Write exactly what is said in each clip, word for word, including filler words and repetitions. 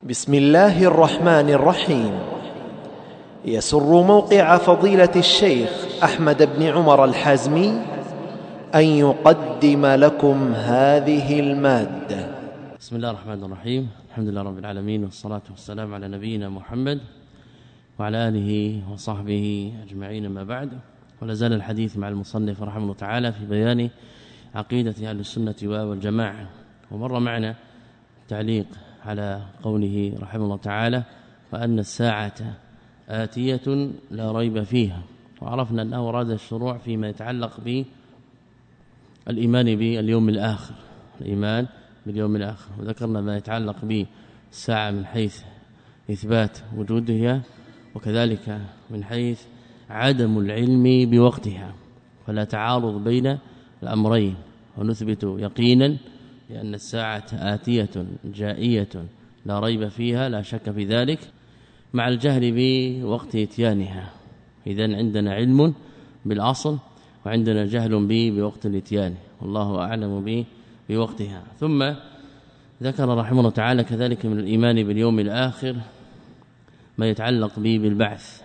بسم الله الرحمن الرحيم. يسر موقع فضيلة الشيخ أحمد بن عمر الحازمي أن يقدم لكم هذه المادة. بسم الله الرحمن الرحيم. الحمد لله رب العالمين، والصلاة والسلام على نبينا محمد وعلى آله وصحبه أجمعين، ما بعد. ولا زال الحديث مع المصنف رحمه الله تعالى في بيان عقيدة أهل السنة والجماعة. ومر معنا تعليق على قوله رحمه الله تعالى: وأن الساعة آتية لا ريب فيها. وعرفنا أنه أراد الشروع فيما يتعلق بالإيمان باليوم الآخر، الإيمان باليوم الآخر، وذكرنا ما يتعلق بالساعة من حيث إثبات وجودها، وكذلك من حيث عدم العلم بوقتها، فلا تعارض بين الأمرين. ونثبت يقينا لأن الساعة آتية جائية لا ريب فيها، لا شك في ذلك، مع الجهل بوقت إتيانها. إذن عندنا علم بالأصل وعندنا جهل به بوقت الإتيان، والله أعلم به بوقتها. ثم ذكر رحمه الله تعالى كذلك من الإيمان باليوم الآخر ما يتعلق به بالبعث،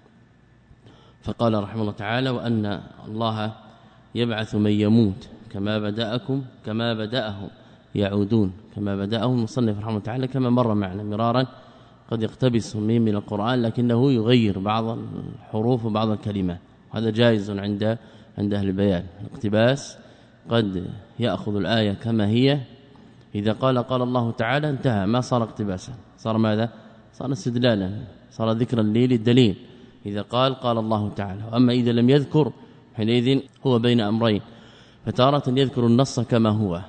فقال رحمه الله تعالى: وأن الله يبعث من يموت كما بدأكم كما بدأهم يعودون. كما بدأهم المصنف رحمه الله تعالى كما مر معنا مرارا، قد يقتبس من من القرآن لكنه يغير بعض الحروف وبعض الكلمات، وهذا جائز عند عند أهل البيان. الاقتباس قد يأخذ الآية كما هي، إذا قال قال الله تعالى انتهى، ما صار اقتباسا، صار ماذا؟ صار استدلالا، صار ذكرا لي للدليل إذا قال قال الله تعالى. وأما إذا لم يذكر حينئذ هو بين أمرين، فتارة يذكر النص كما هو،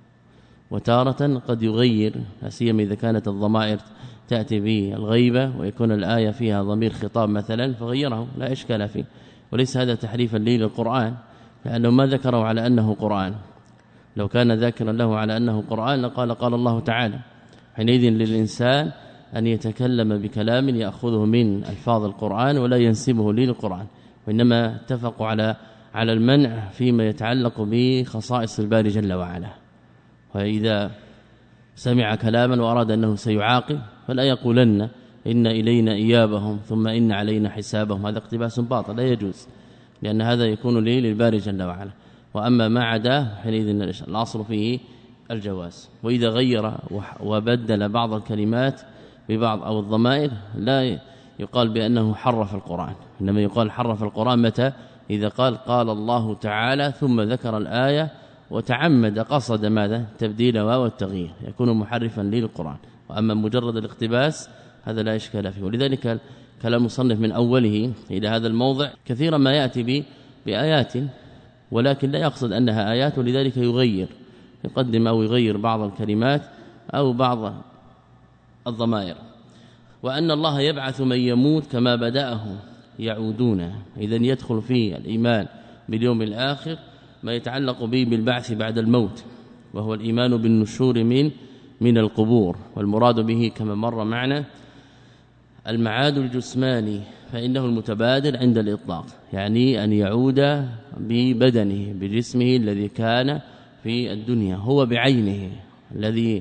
وتارة قد يغير، سيما إذا كانت الضمائر تأتي بالغيبة ويكون الآية فيها ضمير خطاب مثلا فغيره، لا إشكال فيه. وليس هذا تحريفا لي للقرآن، لأنه ما ذكره على أنه قرآن. لو كان ذاكرا له على أنه قرآن لقال قال الله تعالى. حينئذ للإنسان أن يتكلم بكلام يأخذه من ألفاظ القرآن ولا ينسبه لي للقرآن، وإنما اتفقوا على على المنع فيما يتعلق بخصائص الباري جل وعلا. وإذا سمع كلاما وأراد أنه سيعاقب فلا يقولن إن إلينا إيابهم ثم إن علينا حسابهم، هذا اقتباس باطل لا يجوز، لأن هذا يكون لي للباري جل وعلا. وأما ما عداه حينئذ الأصل فيه الجواز. وإذا غير وبدل بعض الكلمات ببعض أو الضمائر لا يقال بأنه حرف القرآن، إنما يقال حرف القرآن متى؟ إذا قال قال الله تعالى ثم ذكر الآية وتعمد قصد ماذا؟ تبديل واو التغيير، يكون محرفا للقرآن. وأما مجرد الاقتباس هذا لا إشكال فيه. ولذلك كلام مصنف من أوله إلى هذا الموضع كثيرا ما يأتي بآيات ولكن لا يقصد أنها آيات، ولذلك يغير، يقدم أو يغير بعض الكلمات أو بعض الضمائر. وأن الله يبعث من يموت كما بدأه يعودون. إذن يدخل فيه الإيمان باليوم الآخر ما يتعلق به بالبعث بعد الموت، وهو الإيمان بالنشور من من القبور. والمراد به كما مر معنا المعاد الجسماني، فإنه المتبادل عند الإطلاق، يعني أن يعود ببدنه بجسمه الذي كان في الدنيا، هو بعينه الذي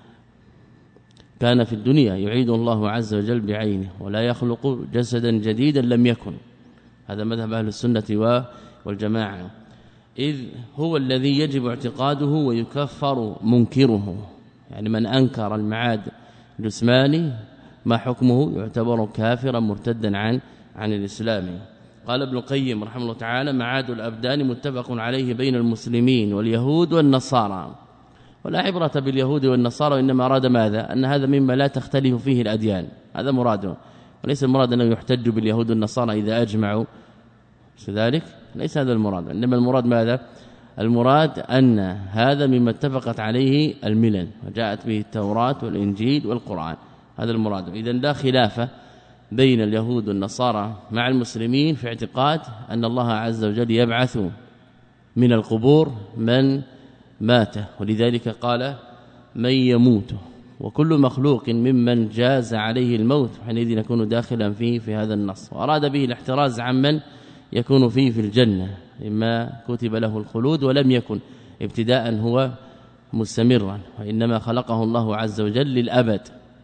كان في الدنيا يعيد الله عز وجل بعينه، ولا يخلق جسدا جديدا لم يكن. هذا مذهب أهل السنة والجماعة، إذ هو الذي يجب اعتقاده ويكفر منكره. يعني من أنكر المعاد الجسماني ما حكمه؟ يعتبر كافرا مرتدا عن عن الإسلام. قال ابن القيم رحمه الله تعالى: معاد الأبدان متفق عليه بين المسلمين واليهود والنصارى. ولا عبرة باليهود والنصارى، وإنما أراد ماذا؟ أن هذا مما لا تختلف فيه الأديان، هذا مراده، وليس المراد أنه يحتج باليهود والنصارى إذا أجمعوا كذلك، ليس هذا المراد. إنما المراد ماذا؟ المراد أن هذا مما اتفقت عليه الملل وجاءت به التوراة والإنجيل والقرآن، هذا المراد. إذن لا خلاف بين اليهود والنصارى مع المسلمين في اعتقاد أن الله عز وجل يبعث من القبور من مات، ولذلك قال من يموت. وكل مخلوق ممن جاز عليه الموت حينئذ يكون داخلا فيه في هذا النص. وأراد به الاحتراز عمن يكون فيه في الجنة، إما كتب له الخلود ولم يكن ابتداء هو مستمرا، وإنما خلقه الله عز وجل للأبد،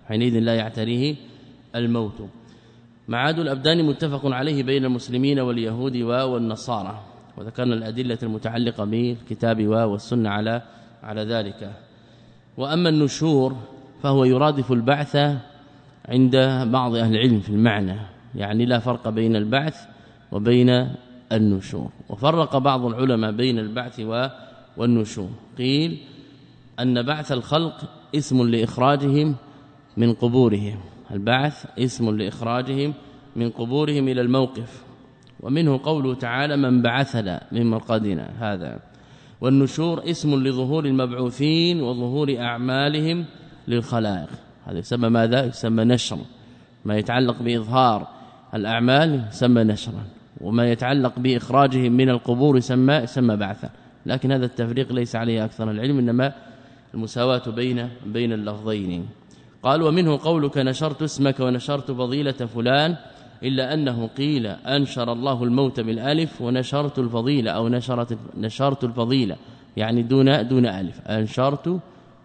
حينئذ لا يعتريه الموت. معاد الأبدان متفق عليه بين المسلمين واليهود والنصارى، وذكرنا الأدلة المتعلقة بالكتاب والسنة على على ذلك. وأما النشور فهو يرادف البعث عند بعض أهل العلم في المعنى، يعني لا فرق بين البعث وبين النشور. وفرق بعض العلماء بين البعث والنشور، قيل أن بعث الخلق اسم لإخراجهم من قبورهم، البعث اسم لإخراجهم من قبورهم إلى الموقف، ومنه قوله تعالى من بعثنا من مرقدنا هذا. والنشور اسم لظهور المبعوثين وظهور أعمالهم للخلائق، هذا يسمى ماذا؟ يسمى نشر. ما يتعلق بإظهار الأعمال يسمى نشرا، وما يتعلق بإخراجهم من القبور يسمى يسمى بعثا. لكن هذا التفريق ليس عليه أكثر العلم، إنما المساواة بين بين اللفظين. قال ومنه قولك نشرت اسمك ونشرت فضيلة فلان، إلا أنه قيل أنشر الله الموت بالالف ونشرت الفضيلة، أو نشرت نشرت الفضيلة يعني دون دون الف، أنشرت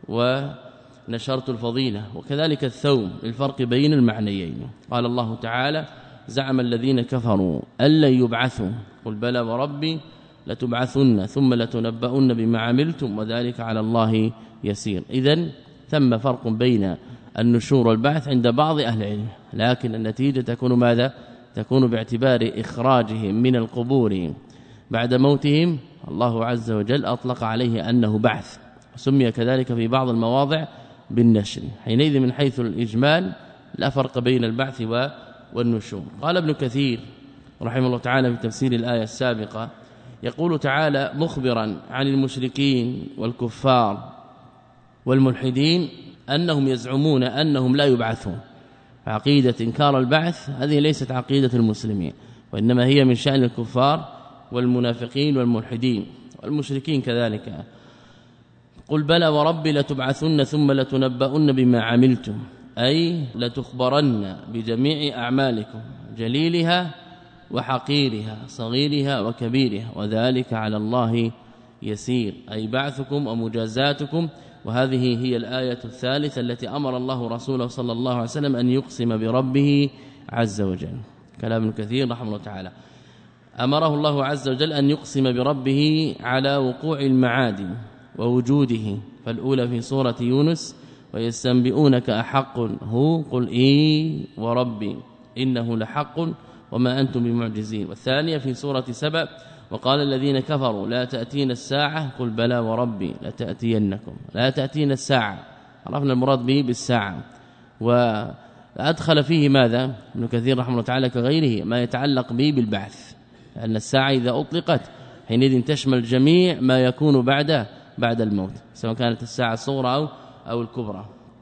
ونشرت الفضيلة. وكذلك الثوم للفرق بين المعنيين. قال الله تعالى زعم الذين كفروا أن لن يبعثوا قل بلى وربي لتبعثن ثم لتنبؤن بما عملتم وذلك على الله يسير. إذن ثم فرق بين النشور والبعث عند بعض أهل العلم، لكن النتيجة تكون ماذا؟ تكون باعتبار إخراجهم من القبور بعد موتهم. الله عز وجل أطلق عليه أنه بعث، سمي كذلك في بعض المواضع بالنشر. حينئذ من حيث الإجمال لا فرق بين البعث والنشور. قال ابن كثير رحمه الله تعالى في تفسير الآية السابقة، يقول تعالى مخبرا عن المشركين والكفار والملحدين أنهم يزعمون أنهم لا يبعثون. عقيدة إنكار البعث هذه ليست عقيدة المسلمين، وإنما هي من شأن الكفار والمنافقين والملحدين والمشركين كذلك. قل بلى وربي لتبعثن ثم لتنبؤن بما عملتم، أي لتخبرن بجميع أعمالكم جليلها وحقيرها صغيرها وكبيرها وذلك على الله يسير، أي بعثكم ومجازاتكم. وهذه هي الآية الثالثة التي أمر الله رسوله صلى الله عليه وسلم أن يقسم بربه عز وجل. كلام ابن كثير رحمه الله تعالى، أمره الله عز وجل أن يقسم بربه على وقوع المعاد ووجوده. فالأولى في سورة يونس ويستنبئونك أحق هو قل إي وربي إنه لحق وما أنتم بمعجزين. والثانية في سورة سبأ وقال الذين كفروا لا تأتين الساعة قل بلى وربي لتأتينكم. لا تأتين الساعة عرفنا المراد به بالساعة، وأدخل فيه ماذا ابن كثير رحمه الله تعالى كغيره ما يتعلق به بالبعث، لأن الساعة إذا أطلقت حينئذ تشمل جميع ما يكون بعد بعد الموت، سواء كانت الساعة الصغرى أو أو الكبرى.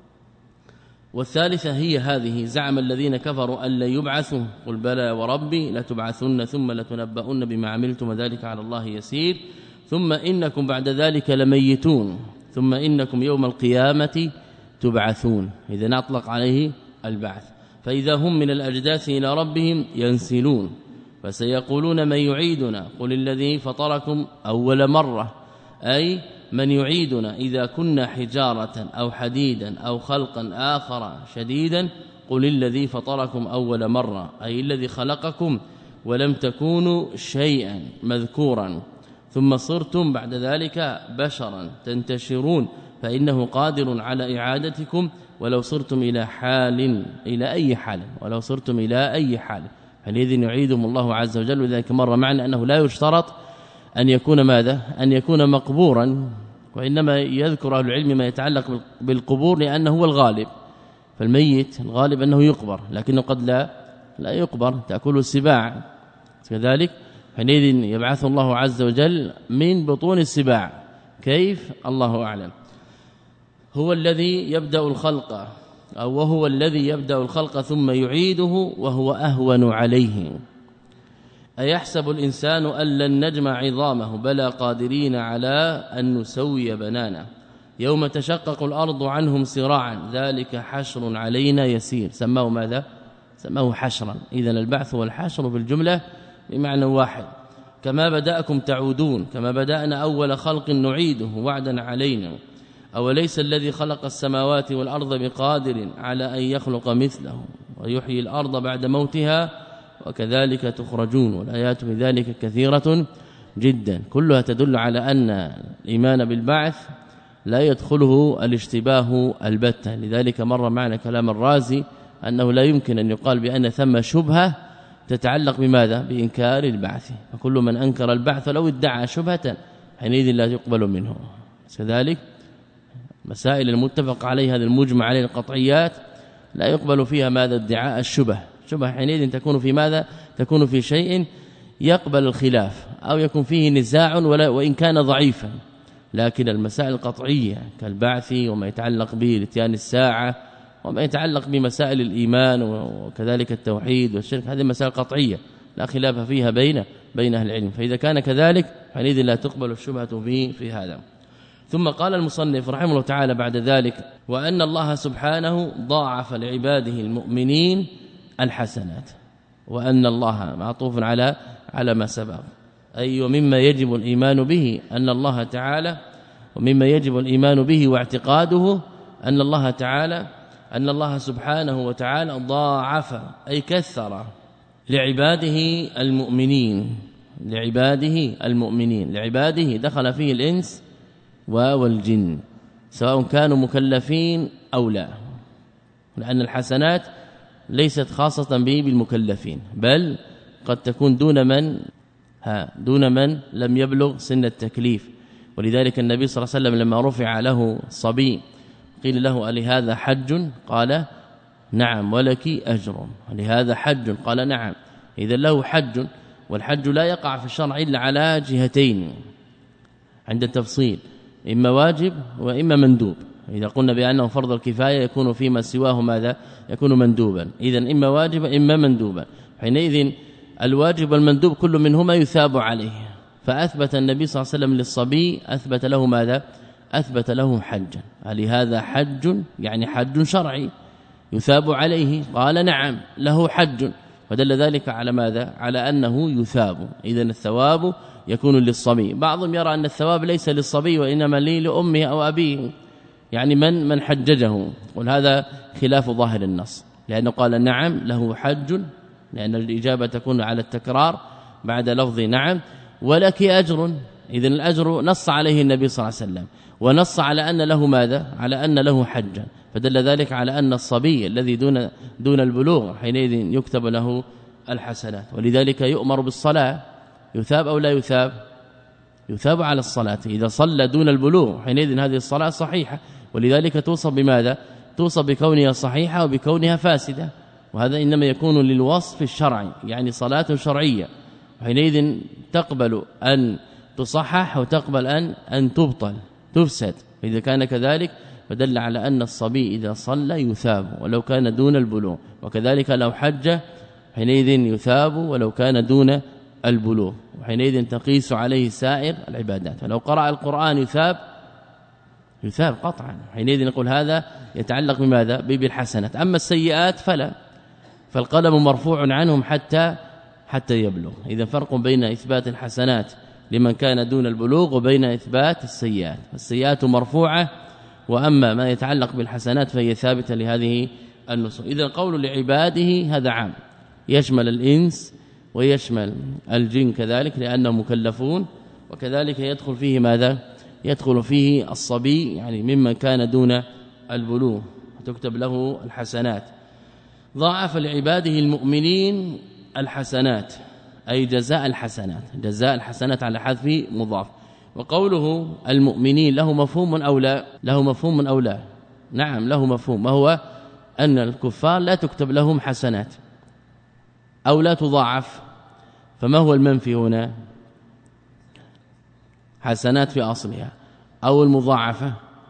والثالثة هي هذه زعم الذين كفروا أن لا يبعثوا قل بلى وربي لتبعثن ثم لتنبؤن بما عملتم وذلك على الله يسير، ثم إنكم بعد ذلك لميتون ثم إنكم يوم القيامة تبعثون. إذا أطلق عليه البعث. فإذا هم من الأجداث إلى ربهم ينسلون فسيقولون من يعيدنا قل الذي فطركم أول مرة، أي من يعيدنا إذا كنا حجارة أو حديدا أو خلقا آخر شديدا قل الذي فطركم أول مرة، أي الذي خلقكم ولم تكونوا شيئا مذكورا ثم صرتم بعد ذلك بشرا تنتشرون فإنه قادر على إعادتكم ولو صرتم إلى حال إلى أي حال ولو صرتم إلى أي حال. فلذين يعيدهم الله عز وجل. وذلك مر معنا أنه لا يشترط أن يكون ماذا أن يكون مقبورا، وإنما يذكر أهل العلم ما يتعلق بالقبور لأنه هو الغالب. فالميت الغالب أنه يقبر، لكنه قد لا لا يقبر تأكله السباع كذلك. حينئذ يبعث الله عز وجل من بطون السباع. كيف؟ الله أعلم. هو الذي يبدأ الخلق أو وهو الذي يبدأ الخلق ثم يعيده وهو أهون عليه. أيحسب الإنسان أن لن نجمع عظامه بلى قادرين على أن نسوي بنانه يوم تشقق الأرض عنهم سراعا ذلك حشر علينا يسير. سماه ماذا؟ سماه حشرا. إذن البعث والحشر في الجملة بمعنى واحد. كما بدأكم تعودون كما بدأنا أول خلق نعيده وعدا علينا أوليس الذي خلق السماوات والأرض بقادر على أن يخلق مثله ويحيي الأرض بعد موتها وكذلك تخرجون. والآيات في ذلك كثيرة جدا كلها تدل على أن الإيمان بالبعث لا يدخله الاشتباه البتة. لذلك مر معنا كلام الرازي أنه لا يمكن أن يقال بأن ثم شبهة تتعلق بماذا؟ بإنكار البعث. فكل من أنكر البعث لو ادعى شبهة حينئذ لا يقبل منه. كذلك مسائل المتفق عليها هذا المجمع عليه القطعيات لا يقبل فيها ماذا؟ ادعاء الشبه. شبه حينئذ تكون في ماذا؟ تكون في شيء يقبل الخلاف أو يكون فيه نزاع وإن كان ضعيفا. لكن المسائل القطعية كالبعث وما يتعلق به لاتيان الساعة وما يتعلق بمسائل الإيمان وكذلك التوحيد والشرك هذه مسائل قطعية لا خلاف فيها بين بين أهل العلم. فإذا كان كذلك حينئذ لا تقبل الشبهة فيه في هذا. ثم قال المصنف رحمه الله تعالى بعد ذلك وأن الله سبحانه ضاعف لعباده المؤمنين الحسنات. وأن الله معطوف على على ما سبق أي ومما يجب الإيمان به أن الله تعالى ومما يجب الإيمان به واعتقاده أن الله تعالى أن الله سبحانه وتعالى ضاعف أي كثر لعباده المؤمنين لعباده المؤمنين لعباده دخل فيه الإنس والجن سواء كانوا مكلفين أو لا، لأن الحسنات ليست خاصة به بالمكلفين بل قد تكون دون من ها دون من لم يبلغ سن التكليف. ولذلك النبي صلى الله عليه وسلم لما رفع له صبي قيل له ألي هذا حج؟ قال نعم ولك أجر. لهذا حج؟ قال نعم. إذا له حج، والحج لا يقع في الشرع إلا على جهتين عند التفصيل إما واجب وإما مندوب. إذا قلنا بأنه فرض الكفاية يكون فيما سواه ماذا؟ يكون مندوبا. إذن إما واجبا إما مندوبا. حينئذ الواجب والمندوب كل منهما يثاب عليه. فأثبت النبي صلى الله عليه وسلم للصبي أثبت له ماذا؟ أثبت له حجا. لهذا حج يعني حج شرعي يثاب عليه؟ قال نعم له حج. ودل ذلك على ماذا؟ على أنه يثاب. إذن الثواب يكون للصبي. بعضهم يرى أن الثواب ليس للصبي وإنما لي لأمه أو أبيه، يعني من من حججه. وهذا خلاف ظاهر النص، لأنه قال نعم له حج، لأن الإجابة تكون على التكرار بعد لفظ نعم، ولك أجر. إذن الأجر نص عليه النبي صلى الله عليه وسلم، ونص على أن له ماذا؟ على أن له حجا. فدل ذلك على أن الصبي الذي دون دون البلوغ حينئذ يكتب له الحسنات. ولذلك يؤمر بالصلاة، يثاب أو لا يثاب؟ يثاب على الصلاة. إذا صلى دون البلوغ حينئذ هذه الصلاة صحيحة، ولذلك توصف بماذا؟ توصف بكونها صحيحة وبكونها فاسدة. وهذا إنما يكون للوصف الشرعي، يعني صلاة شرعية، حينئذ تقبل أن تصحح وتقبل أن أن تبطل تفسد. إذا كان كذلك فدل على أن الصبي إذا صلى يثاب ولو كان دون البلوغ، وكذلك لو حج حينئذ يثاب ولو كان دون البلوغ، وحينئذ تقيس عليه سائر العبادات. ولو قرأ القرآن يثاب يثاب قطعا. حينئذ نقول هذا يتعلق بماذا؟ بالحسنات. أما السيئات فلا، فالقلم مرفوع عنهم حتى حتى يبلغ. إذا فرق بين إثبات الحسنات لمن كان دون البلوغ وبين إثبات السيئات. السيئات مرفوعة، وأما ما يتعلق بالحسنات فهي ثابتة لهذه النصوص. إذا القول لعباده هذا عام، يشمل الإنس ويشمل الجن كذلك لأنهم مكلفون، وكذلك يدخل فيه ماذا؟ يدخل فيه الصبي يعني ممن كان دون البلوغ تكتب له الحسنات. ضاعف لعباده المؤمنين الحسنات أي جزاء الحسنات، جزاء الحسنات على حذف مضاف. وقوله المؤمنين له مفهوم أو لا؟ له مفهوم أو لا؟ نعم له مفهوم، وهو أن الكفار لا تكتب لهم حسنات أو لا تضاعف. فما هو المنفي هنا؟ حسنات في أصلها أو المضاعفة؟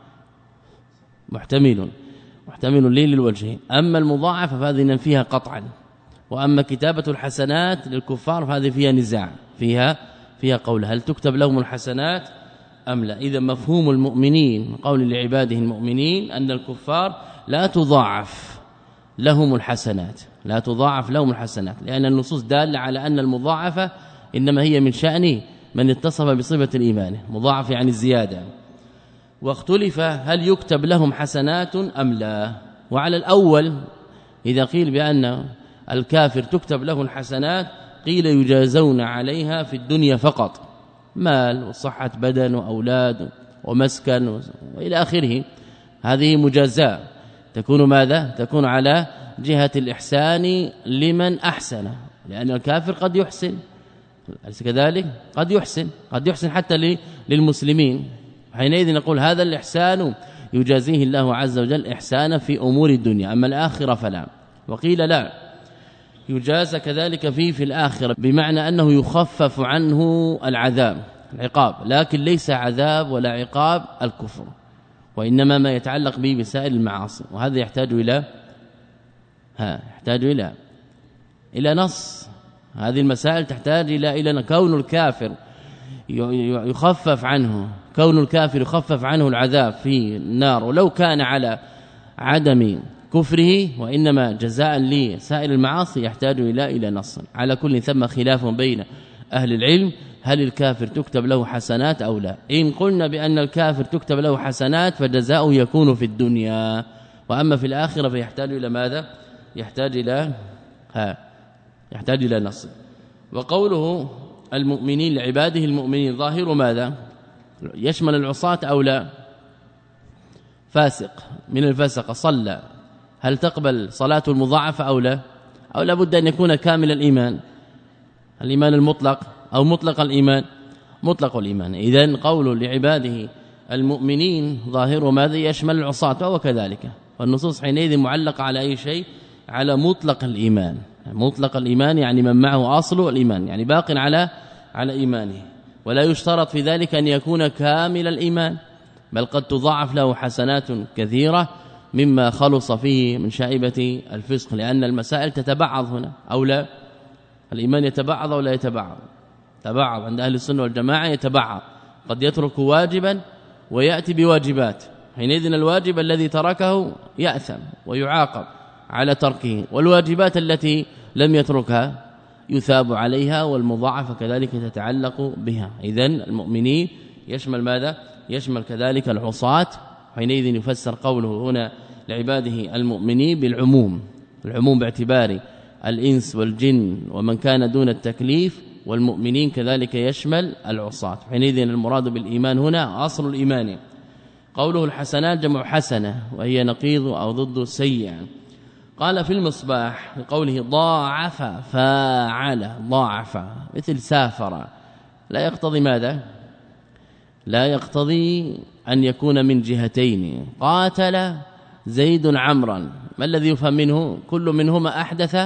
محتمل محتمل لي للوجهين. أما المضاعفة فهذه ننفيها قطعا، وأما كتابة الحسنات للكفار فهذه فيها نزاع، فيها فيها قول هل تكتب لهم الحسنات أم لا. إذا مفهوم المؤمنين قول لعباده المؤمنين أن الكفار لا تضاعف لهم الحسنات، لا تضاعف لهم الحسنات، لأن النصوص دالة على أن المضاعفة إنما هي من شأن من اتصف بصفة الإيمان. مضاعف يعني الزيادة. واختلف هل يكتب لهم حسنات أم لا. وعلى الأول إذا قيل بأن الكافر تكتب له الحسنات قيل يجازون عليها في الدنيا فقط، مال وصحة بدن وأولاد ومسكن وإلى آخره، هذه مجازاة تكون ماذا؟ تكون على جهة الإحسان لمن أحسن، لأن الكافر قد يحسن، أليس كذلك؟ قد يحسن قد يحسن حتى للمسلمين، حينئذ نقول هذا الإحسان يجازيه الله عز وجل إحسانا في أمور الدنيا، أما الآخرة فلا. وقيل لا، يجازى كذلك فيه في الآخرة، بمعنى أنه يخفف عنه العذاب العقاب، لكن ليس عذاب ولا عقاب الكفر، وإنما ما يتعلق به بسائر المعاصي، وهذا يحتاج إلى ها يحتاج إلى إلى نص. هذه المسائل تحتاج إلى إلى كون الكافر يخفف عنه كون الكافر يخفف عنه العذاب في النار، ولو كان على عدم كفره، وإنما جزاء لسائر المعاصي يحتاج إلى إلى نص. على كل ثم خلاف بين أهل العلم هل الكافر تكتب له حسنات أو لا. إن قلنا بأن الكافر تكتب له حسنات فجزاؤه يكون في الدنيا، وأما في الآخرة فيحتاج إلى ماذا؟ يحتاج إلى ها يحتاج إلى نص. وقوله المؤمنين لعباده المؤمنين ظاهر ماذا؟ يشمل العصاة أو لا؟ فاسق من الفسق صلى، هل تقبل صلاته المضاعفة أو لا؟ أو لابد أن يكون كامل الإيمان، الإيمان المطلق أو مطلق الإيمان؟ مطلق الإيمان. إذن قول لعباده المؤمنين ظاهر ماذا؟ يشمل العصاة، وهو كذلك، والنصوص حينئذ معلقة على أي شيء؟ على مطلق الإيمان. مطلق الإيمان يعني من معه أصل الإيمان، يعني باق على على إيمانه، ولا يشترط في ذلك أن يكون كامل الإيمان، بل قد تضاعف له حسنات كثيرة مما خلص فيه من شائبة الفسق، لأن المسائل تتبعض هنا أو لا؟ الإيمان يتبعض أو لا يتبعض؟ تبعض عند أهل السنة والجماعة، يتبعض، قد يترك واجبا ويأتي بواجبات، حينئذ الواجب الذي تركه يأثم ويعاقب على تركه، والواجبات التي لم يتركها يثاب عليها، والمضاعفة كذلك تتعلق بها. إذن المؤمنين يشمل ماذا؟ يشمل كذلك العصاة، حينئذ يفسر قوله هنا لعباده المؤمنين بالعموم، العموم باعتبار الإنس والجن ومن كان دون التكليف، والمؤمنين كذلك يشمل العصاة، حينئذ المراد بالإيمان هنا أصل الإيمان. قوله الحسنات جمع حسنة، وهي نقيض أو ضد سيئة. قال في المصباح بقوله ضاعف فاعل، ضاعف مثل سافر، لا يقتضي ماذا؟ لا يقتضي أن يكون من جهتين. قاتل زيد عمرا، ما الذي يفهم منه؟ كل منهما أحدث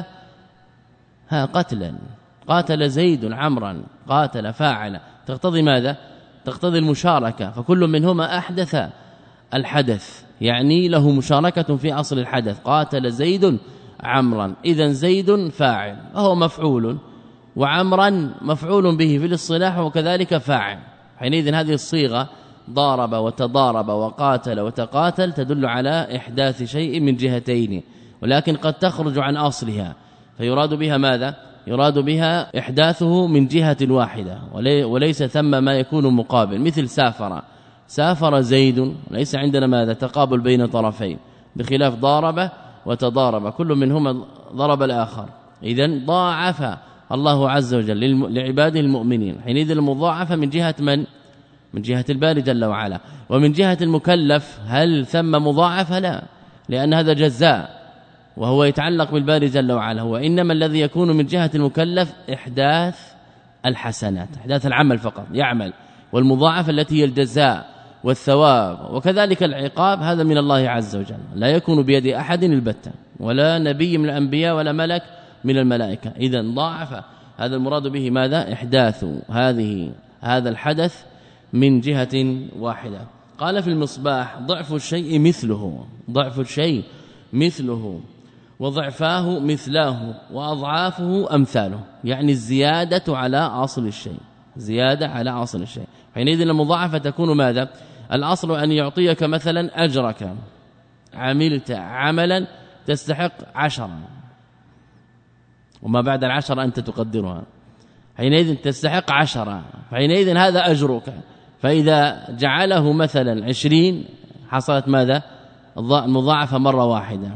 ها قتلا، قاتل زيد عمرا، قاتل فاعل، تقتضي ماذا؟ تقتضي المشاركة، فكل منهما أحدث الحدث، يعني له مشاركة في أصل الحدث. قاتل زيد عمرا، إذن زيد فاعل وهو مفعول، وعمرا مفعول به في الاصطلاح وكذلك فاعل، حينئذ هذه الصيغة ضارب وتضارب وقاتل وتقاتل تدل على إحداث شيء من جهتين، ولكن قد تخرج عن أصلها، فيراد بها ماذا؟ يراد بها إحداثه من جهة واحدة، وليس ثم ما يكون مقابل، مثل سافر، سافر زيد، ليس عندنا ماذا؟ تقابل بين طرفين، بخلاف ضارب وتضارب كل منهما ضرب الآخر. إذن ضاعف الله عز وجل لعباده المؤمنين، حينئذ المضاعفة من جهة من؟ من جهة الباري جل وعلا. ومن جهة المكلف هل ثم مضاعفة؟ لا، لأن هذا جزاء وهو يتعلق بالباري جل وعلا، وإنما الذي يكون من جهة المكلف إحداث الحسنات، إحداث العمل فقط يعمل، والمضاعفة التي هي الجزاء والثواب وكذلك العقاب هذا من الله عز وجل، لا يكون بيد أحد البتة، ولا نبي من الأنبياء ولا ملك من الملائكة. إذن ضاعف هذا المراد به ماذا؟ إحداث هذه هذا الحدث من جهة واحدة. قال في المصباح ضعف الشيء مثله، ضعف الشيء مثله، وضعفاه مثلاه، وأضعافه أمثاله، يعني الزيادة على أصل الشيء، زيادة على أصل الشيء. حينئذ المضاعفة تكون ماذا؟ الأصل أن يعطيك مثلا أجرك، عملت عملا تستحق عشرا، وما بعد العشرة أنت تقدرها، حينئذ تستحق عشرة، حينئذ هذا أجرك، فإذا جعله مثلا عشرين حصلت ماذا المضاعفة مرة واحدة،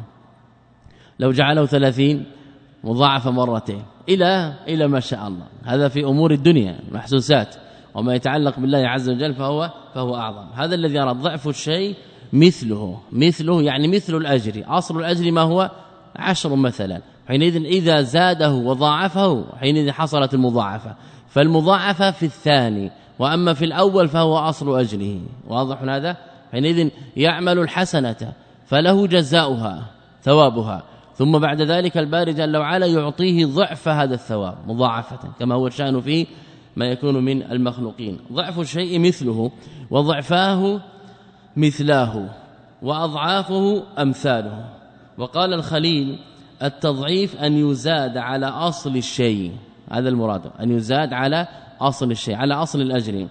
لو جعله ثلاثين مضاعفة مرتين إلى إلى ما شاء الله. هذا في أمور الدنيا محسوسات، وما يتعلق بالله عز وجل فهو فهو أعظم. هذا الذي يرى ضعف الشيء مثله مثله يعني مثل الأجر، أصل الأجر ما هو عشر مثلا، حينئذ إذا زاده وضاعفه حينئذ حصلت المضاعفة. فالمضاعفة في الثاني، وأما في الأول فهو أصل أجره. واضح هذا؟ حينئذ يعمل الحسنة فله جزاؤها ثوابها، ثم بعد ذلك الباري جل وعلا يعطيه ضعف هذا الثواب مضاعفة، كما هو الشأن فيه ما يكون من المخلوقين. ضعف الشيء مثله، وضعفاه مثلاه، وأضعافه أمثاله. وقال الخليل التضعيف أن يزاد على أصل الشيء، هذا المراد، أن يزاد على أصل الشيء، على أصل الأجر،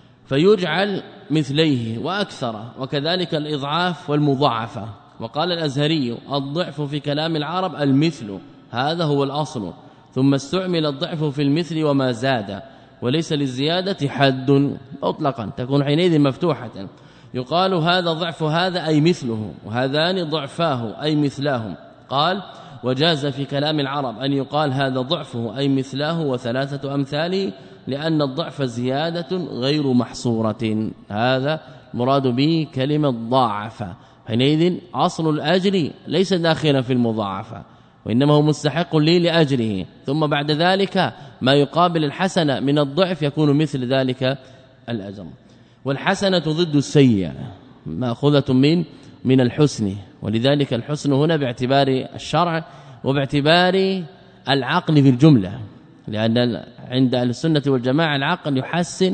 فيجعل مثليه وأكثر. وكذلك الإضعاف والمضاعفة. وقال الأزهري الضعف في كلام العرب المثل، هذا هو الأصل، ثم استعمل الضعف في المثل وما زاد، وليس للزيادة حد مطلقا، تكون حينئذ مفتوحة. يقال هذا ضعف هذا أي مثله، وهذان ضعفاه أي مثلاه. قال وجاز في كلام العرب أن يقال هذا ضعفه أي مثلاه وثلاثة أمثاله، لأن الضعف زيادة غير محصورة. هذا مراد به كلمة ضاعفة، حينئذ أصل الأجر ليس داخلا في المضاعفة، وإنما هو مستحق لي لأجره، ثم بعد ذلك ما يقابل الحسنة من الضعف يكون مثل ذلك الأجر. والحسنة ضد السيئة، مأخوذة من من الحسن، ولذلك الحسن هنا باعتبار الشرع وباعتبار العقل في الجملة، لأن عند أهل السنة والجماعة العقل يحسن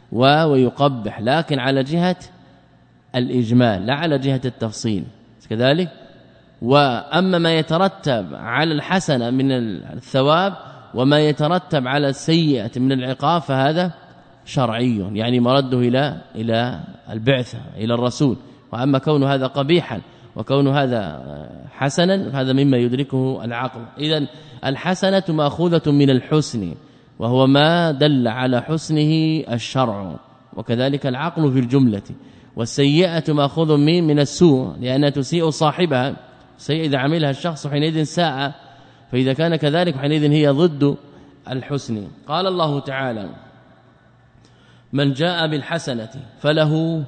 ويقبح، لكن على جهة الإجمال لا على جهة التفصيل كذلك. وأما ما يترتب على الحسنة من الثواب وما يترتب على السيئة من العقاب فهذا شرعي، يعني مرده إلى إلى البعثة إلى الرسول. وأما كون هذا قبيحا وكون هذا حسنا هذا مما يدركه العقل. إذن الحسنة مأخوذة من الحسن، وهو ما دل على حسنه الشرع، وكذلك العقل في الجملة. والسيئة مأخوذ من من السوء، لأنها تسيء صاحبها، سيء إذا عملها الشخص حينئذ ساء، فإذا كان كذلك حينئذ هي ضد الحسن. قال الله تعالى من جاء بالحسنة فله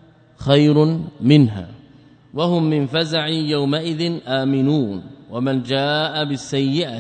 خير منها وهم من فزع يومئذ آمنون ومن جاء بالسيئة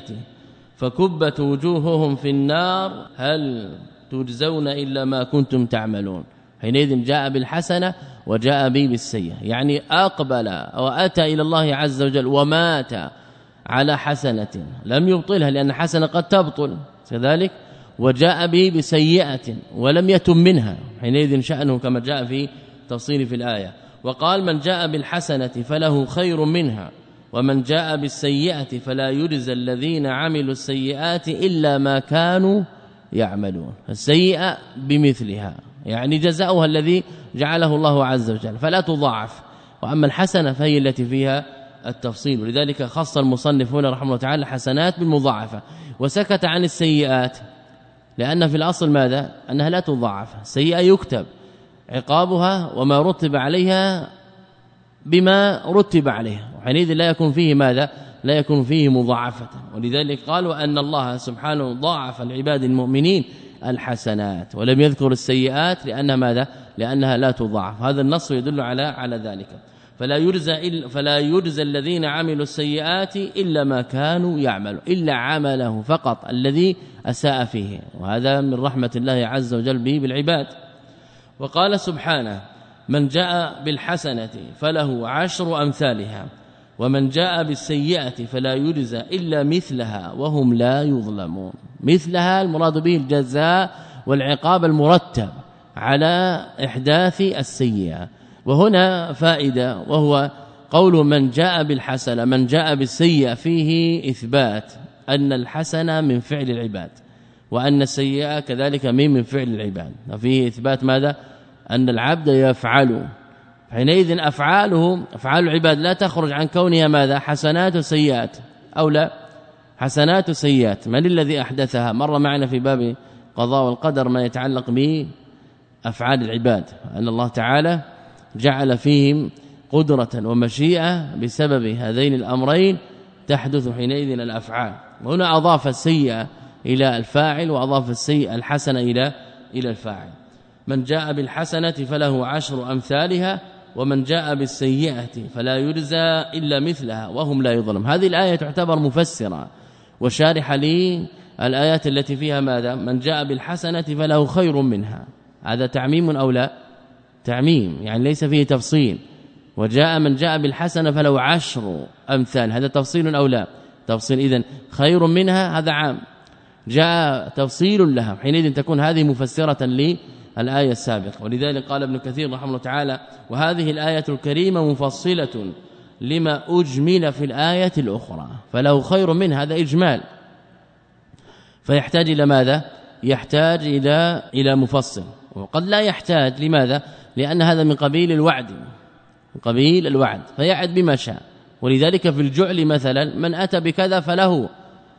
فكبت وجوههم في النار هل تجزون إلا ما كنتم تعملون. حينئذ جاء بالحسنة وجاء به بالسيئة، يعني أقبل وأتى إلى الله عز وجل ومات على حسنة لم يبطلها، لأن حسنة قد تبطل كذلك، وجاء به بسيئة ولم يتم منها، حينئذ شأنه كما جاء في تفصيل في الآية. وقال من جاء بالحسنة فله خير منها ومن جاء بالسيئة فلا يجزى الذين عملوا السيئات إلا ما كانوا يعملون. السيئة بمثلها، يعني جزاؤها الذي جعله الله عز وجل، فلا تضاعف. وأما الحسنة فهي التي فيها التفصيل، ولذلك خص المصنفون رحمه الله تعالى حسنات بالمضاعفة، وسكت عن السيئات، لأن في الأصل ماذا؟ أنها لا تضاعف. السيئة يكتب عقابها وما رتب عليها بما رتب عليها، وحينئذ لا يكون فيه ماذا؟ لا يكون فيه مضاعفة. ولذلك قالوا أن الله سبحانه ضاعف العباد المؤمنين الحسنات ولم يذكر السيئات لأنها ماذا؟ لأنها لا تضاعف. هذا النص يدل على على ذلك. فلا يجزى فلا يجزى الذين عملوا السيئات إلا ما كانوا يعملون، إلا عمله فقط الذي أساء فيه، وهذا من رحمة الله عز وجل به بالعباد. وقال سبحانه من جاء بالحسنة فله عشر أمثالها ومن جاء بالسيئة فلا يجزى إلا مثلها وهم لا يظلمون. مثلها المراد به الجزاء والعقاب المرتب على إحداث السيئة. وهنا فائدة، وهو قول من جاء بالحسنة من جاء بالسيئة فيه إثبات أن الحسنة من فعل العباد وأن السيئة كذلك من من فعل العباد، وفيه إثبات ماذا؟ أن العبد يفعل، حينئذ أفعاله أفعال العباد لا تخرج عن كونها ماذا؟ حسنات وسيئات أو لا؟ حسنات وسيئات. من الذي أحدثها؟ مر معنا في باب قضاء والقدر ما يتعلق به أفعال العباد، أن الله تعالى جعل فيهم قدرة ومشيئة بسبب هذين الأمرين تحدث حينئذ الأفعال. وهنا أضاف السيئة إلى الفاعل وأضاف السيئة الحسنة إلى إلى الفاعل. من جاء بالحسنة فله عشر أمثالها ومن جاء بالسيئة فلا يجزى إلا مثلها وهم لا يظلم. هذه الآية تعتبر مفسرة وشارحة للآيات التي فيها ماذا؟ من جاء بالحسنة فله خير منها. هذا تعميم أو لا؟ تعميم، يعني ليس فيه تفصيل. وجاء من جاء بالحسنة فله عشر أمثال، هذا تفصيل أو لا؟ تفصيل. إذن خير منها هذا عام، جاء تفصيل لها، حينئذ تكون هذه مفسرة للآية السابقة. ولذلك قال ابن كثير رحمه الله تعالى: وهذه الآية الكريمة مفصلة لما أجمل في الآية الأخرى، فله خير منها، هذا إجمال، فيحتاج إلى ماذا؟ يحتاج إلى إلى مفصل، وقد لا يحتاج. لماذا؟ لأن هذا من قبيل الوعد، من قبيل الوعد، فيعد بما شاء. ولذلك في الجعل مثلا من أتى بكذا فله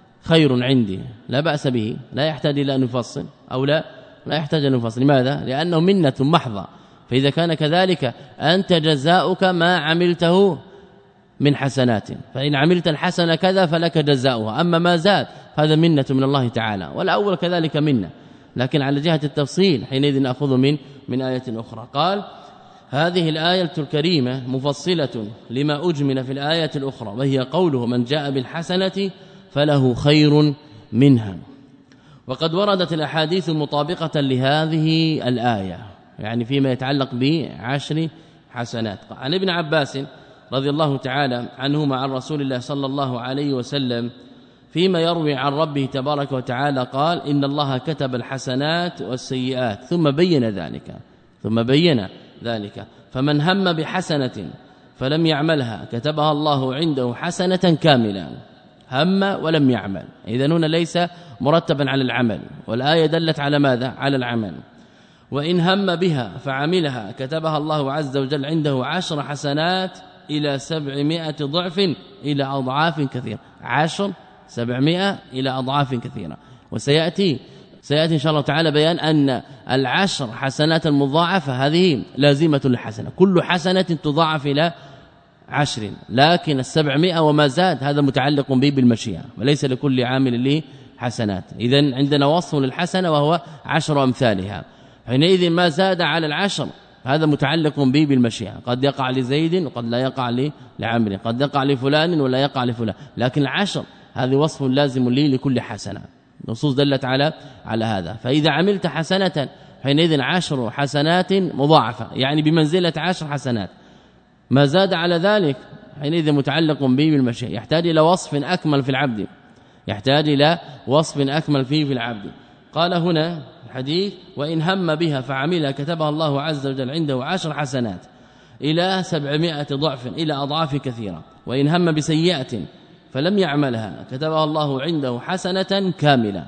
خير عندي، لا بأس به، لا يحتاج إلى أن نفصل أو لا لا يحتاج أن نفصل. لماذا؟ لأنه منة محضة. فإذا كان كذلك أنت جزاؤك ما عملته من حسنات، فإن عملت الحسنة كذا فلك جزاؤها، أما ما زاد هذا منة من الله تعالى، والأول كذلك منة. لكن على جهة التفصيل حينئذ نأخذ من من آية أخرى. قال: هذه الآية الكريمة مفصلة لما أجمل في الآية الأخرى، وهي قوله: من جاء بالحسنة فله خير منها. وقد وردت الأحاديث مطابقة لهذه الآية، يعني فيما يتعلق بعشر حسنات. عن ابن عباس رضي الله تعالى عنهما عن رسول الله صلى الله عليه وسلم فيما يروي عن ربه تبارك وتعالى قال: إن الله كتب الحسنات والسيئات ثم بين ذلك ثم بين ذلك فمن هم بحسنة فلم يعملها كتبها الله عنده حسنة كاملة. هم ولم يعمل، إذن هنا ليس مرتبا على العمل، والآية دلت على ماذا؟ على العمل. وإن هم بها فعملها كتبها الله عز وجل عنده عشر حسنات إلى سبعمائة ضعف إلى أضعاف كثيرة. عشر سبعمائة إلى أضعاف كثيرة. وسيأتي سيأتي إن شاء الله تعالى بيان أن العشر حسنات المضاعفة هذه لازمة للحسنة، كل حسنة تضاعف إلى عشر، لكن السبعمائة وما زاد هذا متعلق به بالمشيئة، وليس لكل عامل له حسنات. إذن عندنا وصف للحسنة وهو عشر أمثالها، حينئذ ما زاد على العشر هذا متعلق به بالمشيئة، قد يقع لزيد وقد لا يقع لعمر، قد يقع لفلان ولا يقع لفلان، لكن العشر هذا وصف لازم لي لكل حسنة. نصوص دلت على على هذا. فإذا عملت حسنة حينئذ عشر حسنات مضاعفة، يعني بمنزلة عشر حسنات، ما زاد على ذلك حينئذ متعلق به بالمشيئة، يحتاج إلى وصف أكمل في العبد، يحتاج إلى وصف أكمل فيه في العبد. قال هنا الحديث: وإن هم بها فعملها كتبها الله عز وجل عنده عشر حسنات إلى سبعمائة ضعف إلى أضعاف كثيرة. وإن هم بسيئة فلم يعملها كتبها الله عنده حسنة كاملة.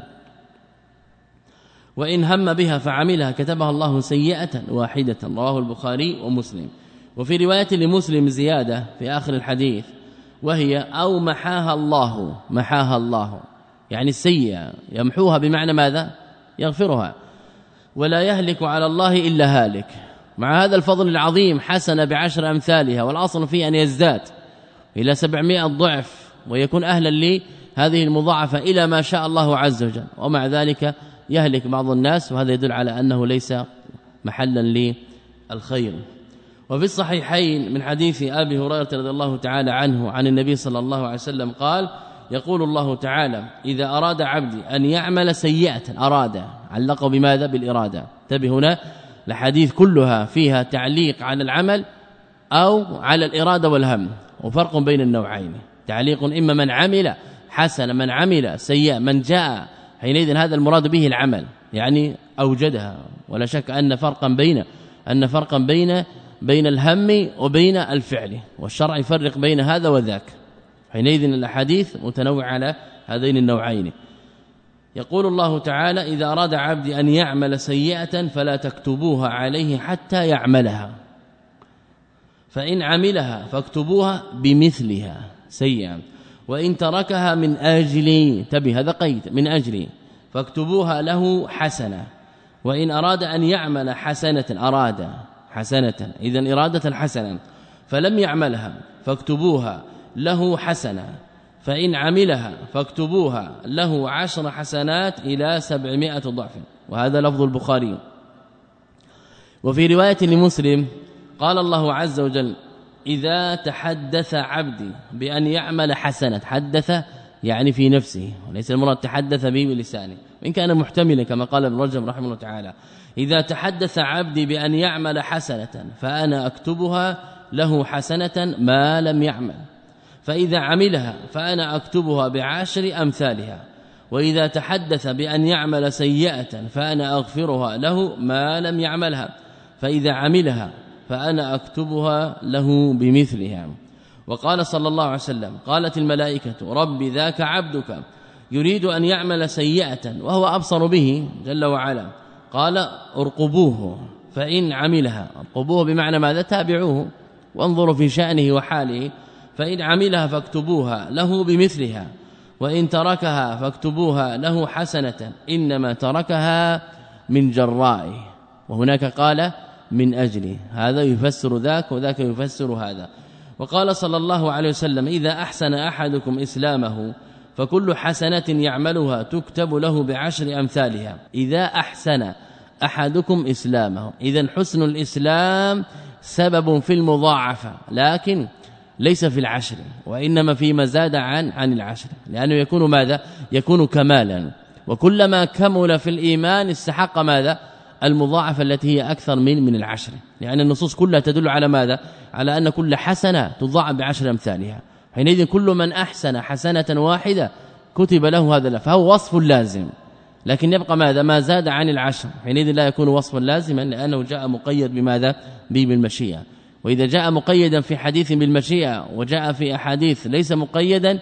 وإن هم بها فعملها كتبها الله سيئة واحدة. رواه البخاري ومسلم. وفي رواية لمسلم زيادة في آخر الحديث وهي: أو محاها الله محاها الله، يعني السيئة يمحوها بمعنى ماذا؟ يغفرها. ولا يهلك على الله إلا هالك. مع هذا الفضل العظيم حسنة بعشر أمثالها، والأصل فيه أن يزداد إلى سبعمائة ضعف ويكون أهلا لهذه المضاعفة إلى ما شاء الله عز وجل، ومع ذلك يهلك بعض الناس، وهذا يدل على أنه ليس محلا للخير. وفي الصحيحين من حديث أبي هريرة رضي الله تعالى عنه عن النبي صلى الله عليه وسلم قال: يقول الله تعالى: إذا أراد عبدي أن يعمل سيئة، أراد علقه بماذا؟ بالإرادة. انتبه هنا الحديث كلها فيها تعليق على العمل أو على الإرادة والهم، وفرق بين النوعين. تعليق إما من عمل حسن، من عمل سيئة، من جاء، حينئذ هذا المراد به العمل، يعني أوجدها. ولا شك أن فرقا بين أن فرقا بين بين الهم وبين الفعل، والشرع يفرق بين هذا وذاك. حينئذ الأحاديث متنوعة على هذين النوعين. يقول الله تعالى: إذا أراد عبدي أن يعمل سيئة فلا تكتبوها عليه حتى يعملها، فإن عملها فاكتبوها بمثلها سيئا، وإن تركها من أجلي، انتبه هذا قيد، من أجلي، فاكتبوها له حسنة، وإن أراد أن يعمل حسنة أراد حسنة إذن إرادة حسنة فلم يعملها فاكتبوها له حسنة فإن عملها فاكتبوها له عشر حسنات إلى سبعمائة ضعف. وهذا لفظ البخاري. وفي رواية لمسلم قال الله عز وجل إذا تحدث عبدي بأن يعمل حسنة، حدث يعني في نفسه وليس المراد تحدث به بلسانه، وإن كان محتملا كما قال ابن رجب رحمه الله تعالى إذا تحدث عبدي بأن يعمل حسنة فأنا أكتبها له حسنة ما لم يعمل، فإذا عملها فأنا أكتبها بعشر أمثالها، وإذا تحدث بأن يعمل سيئة فأنا أغفرها له ما لم يعملها، فإذا عملها فأنا أكتبها له بمثلها. وقال صلى الله عليه وسلم قالت الملائكة رب ذاك عبدك يريد أن يعمل سيئة وهو أبصر به جل وعلا، قال ارقبوه فإن عملها، ارقبوه بمعنى ماذا؟ تابعوه وانظروا في شأنه وحاله، فإن عملها فاكتبوها له بمثلها، وإن تركها فاكتبوها له حسنة إنما تركها من جرائه، وهناك قال من أجله، هذا يفسر ذاك وذاك يفسر هذا. وقال صلى الله عليه وسلم إذا أحسن أحدكم إسلامه فكل حسنة يعملها تكتب له بعشر أمثالها. إذا أحسن أحدكم إسلامه، إذن حسن الإسلام سبب في المضاعفة لكن ليس في العشر، وإنما فيما زاد عن عن العشر، لأنه يكون ماذا؟ يكون كمالا، وكلما كمل في الإيمان استحق ماذا؟ المضاعفة التي هي أكثر من من العشر، لأن النصوص كلها تدل على ماذا؟ على أن كل حسنة تضاعف بعشر أمثالها. حينئذ كل من أحسن حسنة واحدة كتب له هذا، فهو وصف لازم، لكن يبقى ماذا؟ ما زاد عن العشر، حينئذ لا يكون وصفا لازما لأنه جاء مقيد بماذا؟ بالمشيئة. وإذا جاء مقيدا في حديث بالمشيئة وجاء في أحاديث ليس مقيدا،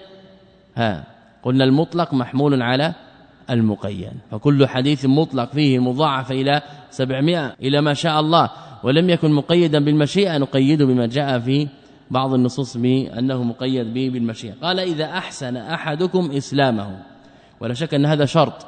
ها قلنا المطلق محمول على المقيد، فكل حديث مطلق فيه مضاعف إلى سبعمائة إلى ما شاء الله ولم يكن مقيدا بالمشيئة نقيده بما جاء في بعض النصوص بأنه مقيد به بالمشيئة. قال إذا أحسن أحدكم إسلامه، ولا شك أن هذا شرط،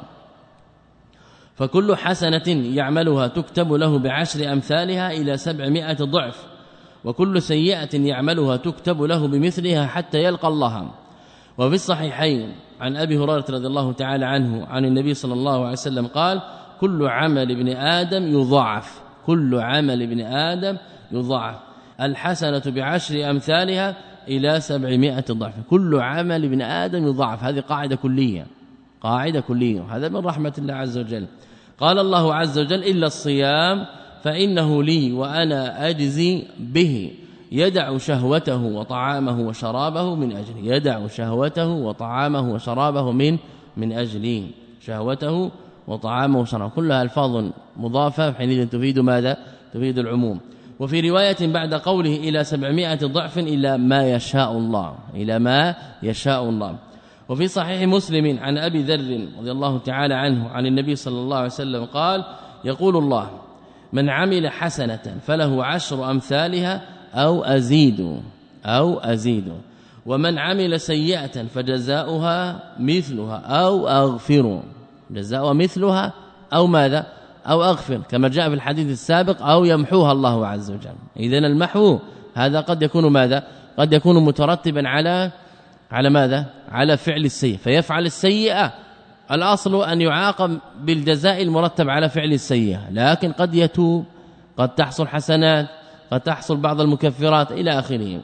فكل حسنة يعملها تكتب له بعشر أمثالها إلى سبعمائة ضعف، وكل سيئة يعملها تكتب له بمثلها حتى يلقى الله. وفي الصحيحين عن أبي هريرة رضي الله تعالى عنه عن النبي صلى الله عليه وسلم قال كل عمل ابن آدم يضاعف، كل عمل ابن آدم يضاعف، الحسنة بعشر أمثالها إلى سبعمائة ضعف، كل عمل ابن آدم يضاعف. هذه قاعدة كلية، قاعدة كلية، هذا من رحمة الله عز وجل. قال الله عز وجل إلا الصيام فإنه لي وأنا أجزي به، يدع شهوته وطعامه وشرابه من أجلي، يدع شهوته وطعامه وشرابه من من أجلي، شهوته وطعامه وشرابه، كلها الفاظ مضافة حينئذ تفيد ماذا؟ تفيد العموم. وفي رواية بعد قوله إلى سبعمائة ضعف إلى ما يشاء الله، إلى ما يشاء الله. وفي صحيح مسلم عن أبي ذر رضي الله تعالى عنه عن النبي صلى الله عليه وسلم قال يقول الله من عمل حسنة فله عشر أمثالها أو أزيد أو أزيد، ومن عمل سيئة فجزاؤها مثلها أو أغفر، جزاؤها مثلها أو ماذا؟ أو أغفر، كما جاء في الحديث السابق أو يمحوها الله عز وجل. إذن المحو هذا قد يكون ماذا؟ قد يكون مترتبا على على ماذا؟ على فعل السيئة، فيفعل السيئة الأصل أن يعاقب بالجزاء المرتب على فعل السيئة، لكن قد يتوب، قد تحصل حسنات، قد تحصل بعض المكفرات إلى آخره.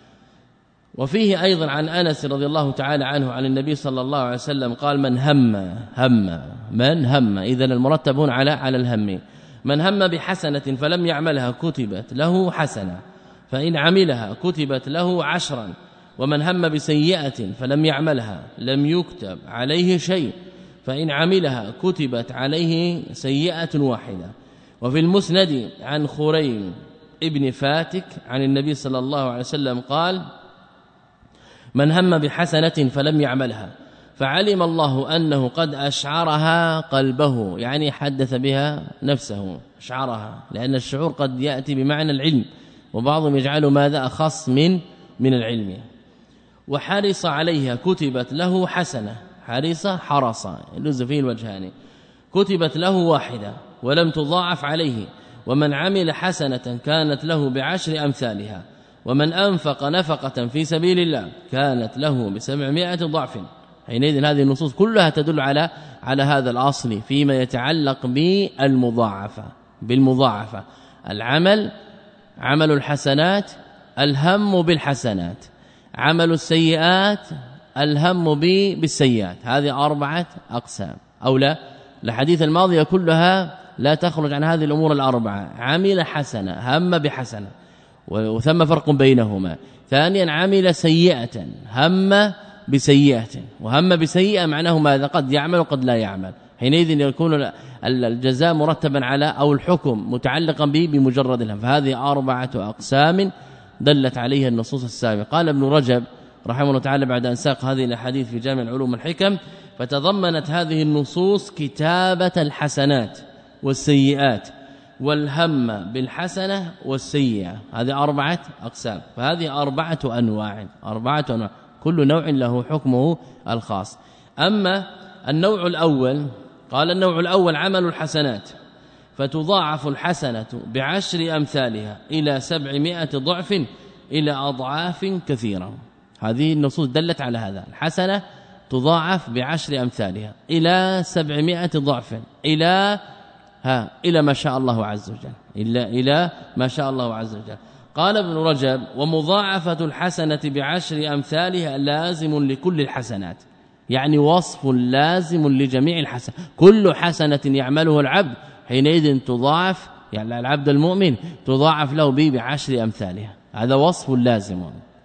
وفيه أيضا عن أنس رضي الله تعالى عنه عن النبي صلى الله عليه وسلم قال من هم هم من هم، إذن المرتب هنا على على الهم، من هم بحسنة فلم يعملها كتبت له حسنة، فإن عملها كتبت له عشرا، ومن هم بسيئة فلم يعملها لم يكتب عليه شيء، فإن عملها كتبت عليه سيئة واحدة. وفي المسند عن خريم ابن فاتك عن النبي صلى الله عليه وسلم قال من هم بحسنة فلم يعملها فعلم الله أنه قد أشعرها قلبه، يعني حدث بها نفسه، أشعرها، لأن الشعور قد يأتي بمعنى العلم، وبعضهم يجعل ماذا أخص من من العلم. وحرص عليها كتبت له حسنة، حرص حرص يلز فيه الوجهان، كتبت له واحدة ولم تضاعف عليه، ومن عمل حسنة كانت له بعشر أمثالها، ومن أنفق نفقة في سبيل الله كانت له بسبعمائة ضعف. حينئذ هذه النصوص كلها تدل على على هذا الأصل فيما يتعلق بالمضاعفة بالمضاعفة العمل عمل الحسنات، الهم بالحسنات، عمل السيئات، الهم بالسيئات. هذه أربعة أقسام أو لا؟ الحديث الماضية كلها لا تخرج عن هذه الأمور الأربعة. عمل حسنة، هم بحسنة، وثم فرق بينهما. ثانيا عمل سيئة، هم بسيئة، وهم بسيئة معناه ماذا؟ قد يعمل وقد لا يعمل. حينئذ يكون الجزاء مرتبا على أو الحكم متعلقا به بمجرد الهم. فهذه أربعة أقسام دلت عليها النصوص السابقة. قال ابن رجب رحمه الله تعالى بعد أن ساق هذه الأحاديث في جامع العلوم والحكم: فتضمنت هذه النصوص كتابة الحسنات والسيئات والهم بالحسنة والسيئة. هذه أربعة أقسام، فهذه أربعة أنواع أربعة أنواع كل نوع له حكمه الخاص. أما النوع الأول قال: النوع الأول عمل الحسنات، فتضاعف الحسنة بعشر أمثالها إلى سبعمائة ضعف إلى أضعاف كثيرة. هذه النصوص دلت على هذا، الحسنة تضاعف بعشر أمثالها إلى سبعمائة ضعف إلى ها إلى ما شاء الله عز وجل، إلا إلى ما شاء الله عز وجل. قال ابن رجب: ومضاعفة الحسنة بعشر أمثالها لازم لكل الحسنات، يعني وصف لازم لجميع الحسنات. كل حسنة يعمله العبد حينئذ تضاعف، يعني العبد المؤمن تضاعف له به بعشر أمثالها، هذا وصف لازم.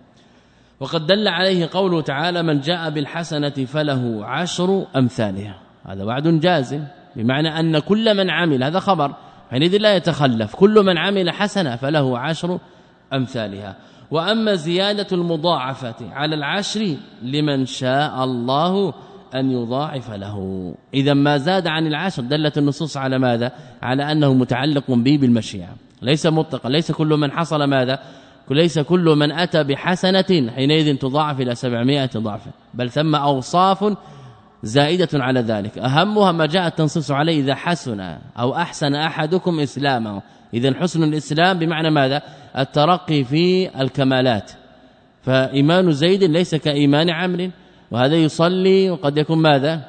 وقد دل عليه قوله تعالى: من جاء بالحسنة فله عشر أمثالها، هذا وعد جازم، بمعنى أن كل من عمل، هذا خبر حينئذ لا يتخلف، كل من عمل حسنة فله عشر أمثالها. وأما زيادة المضاعفة على العشر لمن شاء الله أن يضاعف له. إذا ما زاد عن العشر دلت النصوص على ماذا؟ على أنه متعلق به بالمشيئة، ليس مطلقا، ليس كل من حصل ماذا؟ ليس كل من أتى بحسنة حينئذ تضاعف إلى سبعمائة ضعف، بل ثم أوصاف زائدة على ذلك. أهمها ما جاء التنصيص عليه: إذا حسن أو أحسن أحدكم إسلامه. إذن حسن الإسلام بمعنى ماذا؟ الترقي في الكمالات. فإيمان زيد ليس كإيمان عمرو، وهذا يصلي وقد يكون ماذا؟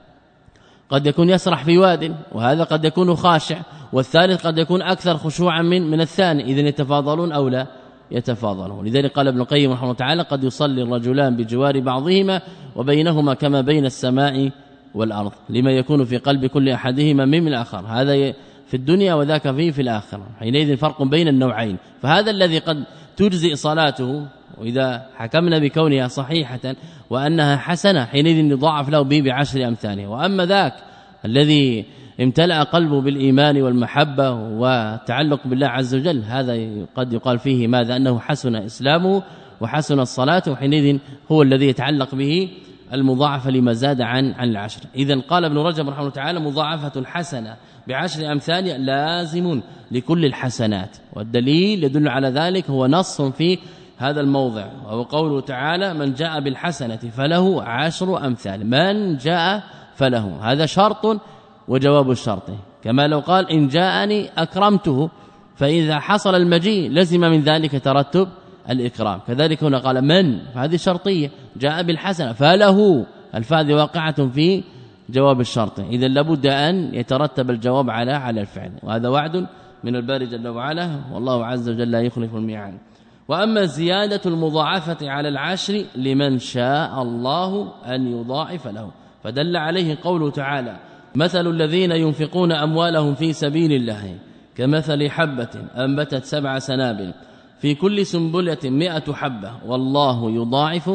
قد يكون يسرح في واد، وهذا قد يكون خاشع، والثالث قد يكون أكثر خشوعا من من الثاني. إذن يتفاضلون أو لا يتفاضلون. لذلك قال ابن القيم رحمه الله تعالى: قد يصلي الرجلان بجوار بعضهما وبينهما كما بين السماء والأرض، لما يكون في قلب كل أحدهما من الآخر. هذا في الدنيا وذاك فيه في الآخرة. حينئذ فرق بين النوعين. فهذا الذي قد تجزئ صلاته، وإذا حكمنا بكونها صحيحة وأنها حسنة حينئذ يضاعف له به بعشر أمثاله. وأما ذاك الذي امتلأ قلبه بالإيمان والمحبة والتعلق بالله عز وجل، هذا قد يقال فيه ماذا؟ أنه حسن إسلامه وحسن الصلاة، وحينئذ هو الذي يتعلق به المضاعفة لما زاد عن عن العشر. إذن قال ابن رجب رحمه الله تعالى: مضاعفة الحسنة بعشر أمثال لازم لكل الحسنات. والدليل يدل على ذلك هو نص في هذا الموضع، وهو قوله تعالى: من جاء بالحسنة فله عشر أمثال. من جاء فله، هذا شرط وجواب الشرط، كما لو قال: إن جاءني أكرمته، فإذا حصل المجيء لزم من ذلك ترتب الإكرام. كذلك هنا قال من، فهذه شرطية، جاء بالحسنة فله، الفاء واقعة في جواب الشرط. إذا لابد أن يترتب الجواب على على الفعل، وهذا وعد من الباري جل وعلا، والله عز وجل لا يخلف الميعاد. وأما زيادة المضاعفة على العشر لمن شاء الله أن يضاعف له، فدل عليه قوله تعالى: مثل الذين ينفقون أموالهم في سبيل الله كمثل حبة أنبتت سبع سنابل في كل سنبلة مئة حبة والله يضاعف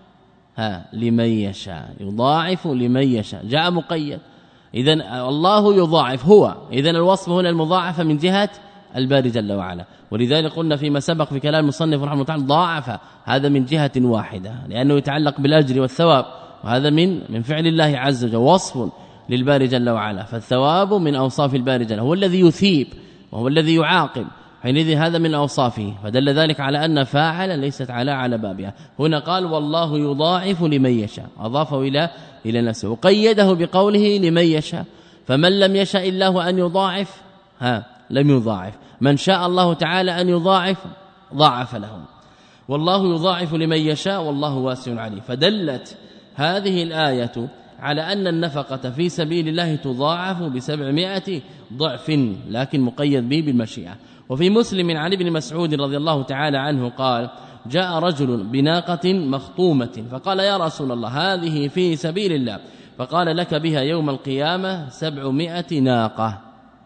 ها لمن يشاء. يضاعف لمن يشاء، جاء مقيد. إذن الله يضاعف هو، إذن الوصف هنا المضاعفة من جهة الباري جل وعلا. ولذلك قلنا فيما سبق في كلام المصنف رحمه الله تعالى: ضاعف، هذا من جهة واحدة لأنه يتعلق بالأجر والثواب، وهذا من من فعل الله عز وجل، وصف للباري جل وعلا. فالثواب من أوصاف الباري جل، هو الذي يثيب وهو الذي يعاقب، حينئذ هذا من أوصافه. فدل ذلك على أن فاعل ليست على على بابها. هنا قال: والله يضاعف لمن يشاء، أضافه إلى إلى نفسه وقيده بقوله لمن يشاء. فمن لم يشاء الله أن يضاعف ها لم يضاعف، من شاء الله تعالى أن يضاعف ضاعف له، والله يضاعف لمن يشاء والله واسع عليم. فدلت هذه الآية على أن النفقة في سبيل الله تضاعف بسبعمائة ضعف، لكن مقيد به بالمشيئة. وفي مسلم عن ابن مسعود رضي الله تعالى عنه قال: جاء رجل بناقة مخطومة فقال: يا رسول الله هذه في سبيل الله، فقال: لك بها يوم القيامة سبعمائة ناقة.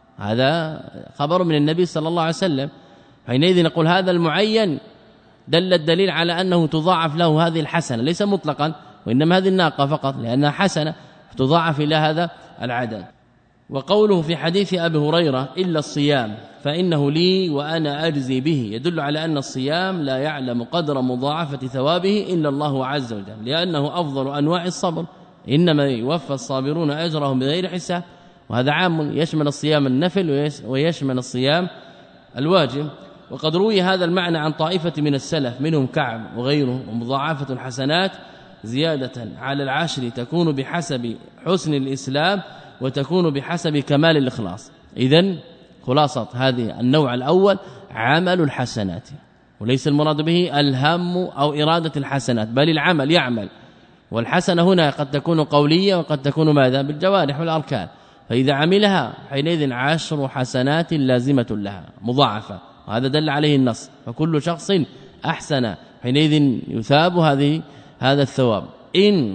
هذا خبر من النبي صلى الله عليه وسلم. حينئذ نقول هذا المعين دل الدليل على أنه تضاعف له هذه الحسنة، ليس مطلقا، وإنما هذه الناقة فقط لأنها حسنة تضاعف إلى هذا العدد. وقوله في حديث أبي هريرة: إلا الصيام فإنه لي وأنا أجزي به، يدل على أن الصيام لا يعلم قدر مضاعفة ثوابه إلا الله عز وجل، لأنه أفضل أنواع الصبر، إنما يوفى الصابرون أجرهم بغير حساب. وهذا عام يشمل الصيام النفل ويشمل الصيام الواجب. وقد روي هذا المعنى عن طائفة من السلف منهم كعب وغيره. ومضاعفة الحسنات زيادة على العشر تكون بحسب حسن الإسلام وتكون بحسب كمال الإخلاص. إذن خلاصة هذه النوع الأول عمل الحسنات، وليس المراد به الهم أو إرادة الحسنات، بل العمل يعمل. والحسنة هنا قد تكون قولية وقد تكون ماذا؟ بالجوارح والأركان. فإذا عملها حينئذ عشر حسنات لازمة لها مضاعفة، وهذا دل عليه النص. فكل شخص أحسن حينئذ يثاب هذه هذا الثواب. إن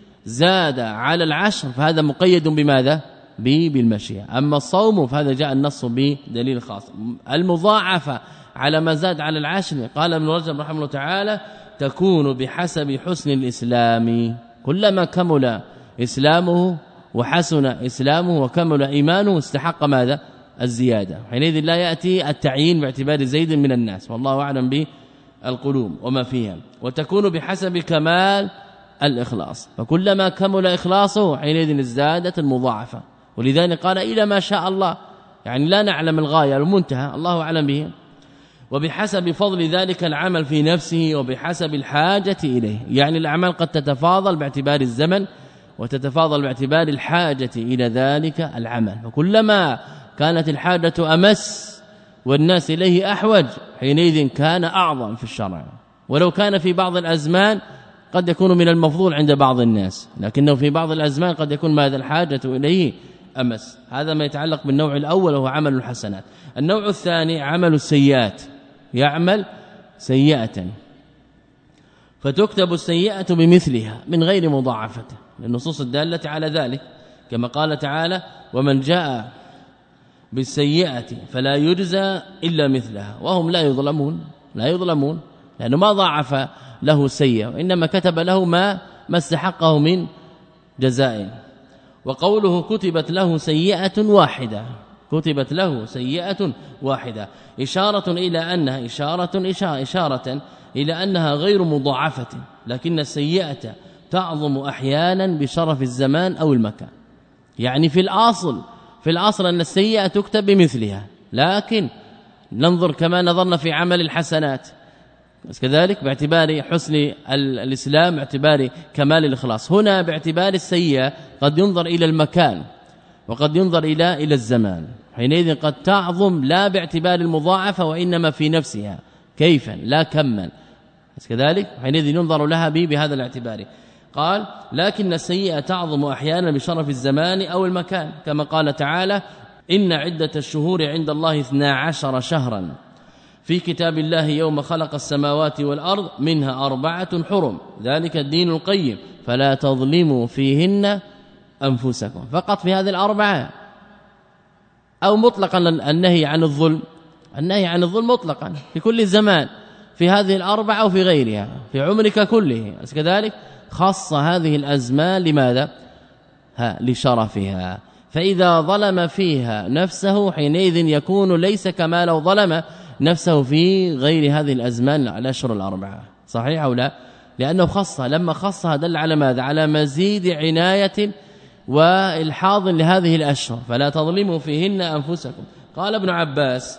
زاد على العشر فهذا مقيد بماذا؟ بالمشيئة. أما الصوم فهذا جاء النص بدليل خاص. المضاعفة على ما زاد على العشر قال ابن رجب رحمه الله تعالى تكون بحسب حسن الإسلام، كلما كمل إسلامه وحسن إسلامه وكمل إيمانه استحق ماذا؟ الزيادة. حينئذ لا يأتي التعيين باعتبار زيد من الناس، والله أعلم بالقلوب وما فيها. وتكون بحسب كمال الإخلاص، فكلما كمل إخلاصه حينئذ ازدادت المضاعفة. ولذلك قال إلى ما شاء الله، يعني لا نعلم الغاية المنتهى، الله أعلم به. وبحسب فضل ذلك العمل في نفسه وبحسب الحاجة إليه، يعني الأعمال قد تتفاضل باعتبار الزمن وتتفاضل باعتبار الحاجة إلى ذلك العمل. وكلما كانت الحاجة أمس والناس إليه أحوج حينئذ كان أعظم في الشرع. ولو كان في بعض الأزمان قد يكون من المفضول عند بعض الناس، لكنه في بعض الأزمان قد يكون ماذا؟ الحاجة إليه أمس. هذا ما يتعلق بالنوع الأول وهو عمل الحسنات. النوع الثاني عمل السيئات، يعمل سيئة فتكتب السيئة بمثلها من غير مضاعفة، للنصوص الدالة على ذلك، كما قال تعالى: ومن جاء بالسيئة فلا يجزى إلا مثلها وهم لا يظلمون. لا يظلمون لأنه ما ضاعف له السيئة، وإنما كتب له ما ما استحقه من جزاء. وقوله كتبت له سيئة واحدة، كتبت له سيئة واحدة إشارة إلى أنها إشارة إشارة, إشارة إلى أنها غير مضاعفة، لكن السيئة تعظم أحيانا بشرف الزمان أو المكان. يعني في الأصل في الأصل أن السيئة تكتب بمثلها، لكن ننظر كما نظرنا في عمل الحسنات كذلك باعتبار حسن الإسلام، باعتبار كمال الإخلاص. هنا باعتبار السيئة قد ينظر إلى المكان وقد ينظر إلى إلى الزمان، حينئذ قد تعظم لا باعتبار المضاعفة وإنما في نفسها كيفا لا كما كذلك، حينئذ ينظر لها به بهذا الاعتبار. قال: لكن السيئة تعظم أحيانا بشرف الزمان أو المكان، كما قال تعالى: إن عدة الشهور عند الله اثنا عشر شهرا في كتاب الله يوم خلق السماوات والأرض منها أربعة حرم ذلك الدين القيم فلا تظلموا فيهن أنفسكم. فقط في هذه الأربعة، أو مطلقا النهي عن الظلم، النهي عن الظلم مطلقا في كل زمان، في هذه الأربعة وفي غيرها في عمرك كله. كذلك خص هذه الأزمان لماذا؟ ها لشرفها. فإذا ظلم فيها نفسه حينئذ يكون ليس كما لو ظلم نفسه في غير هذه الأزمان على الأشهر الأربعة. صحيح أو لا؟ لأنه خصها، لما خصها دل على ماذا؟ على مزيد عناية والحاظ لهذه الأشهر. فلا تظلموا فيهن أنفسكم. قال ابن عباس: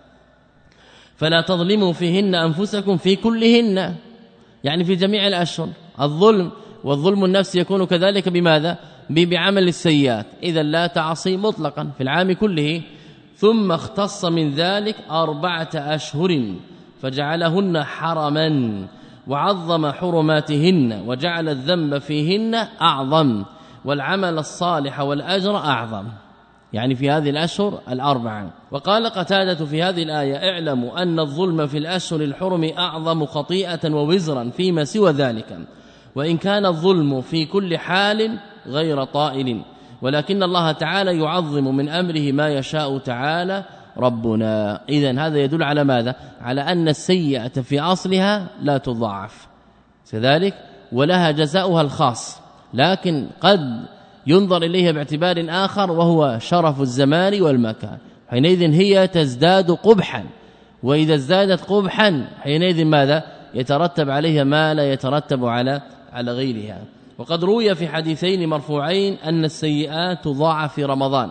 فلا تظلموا فيهن أنفسكم في كلهن، يعني في جميع الأشهر. الظلم والظلم النفسي يكون كذلك بماذا؟ بعمل السيئات. إذا لا تعصي مطلقا في العام كله. ثم اختص من ذلك أربعة أشهر فجعلهن حرما وعظم حرماتهن وجعل الذنب فيهن أعظم والعمل الصالح والأجر أعظم، يعني في هذه الأشهر الأربعة. وقال قتادة في هذه الآية: اعلموا أن الظلم في الأشهر الحرم أعظم خطيئة ووزرا فيما سوى ذلك، وإن كان الظلم في كل حال غير طائل، ولكن الله تعالى يعظم من أمره ما يشاء تعالى ربنا. إذن هذا يدل على ماذا؟ على أن السيئة في أصلها لا تضاعف كذلك، ولها جزاؤها الخاص، لكن قد ينظر إليها باعتبار آخر وهو شرف الزمان والمكان، حينئذ هي تزداد قبحا، وإذا ازدادت قبحا حينئذ ماذا؟ يترتب عليها ما لا يترتب على على غيرها. وقد روي في حديثين مرفوعين أن السيئات تضاعف في رمضان،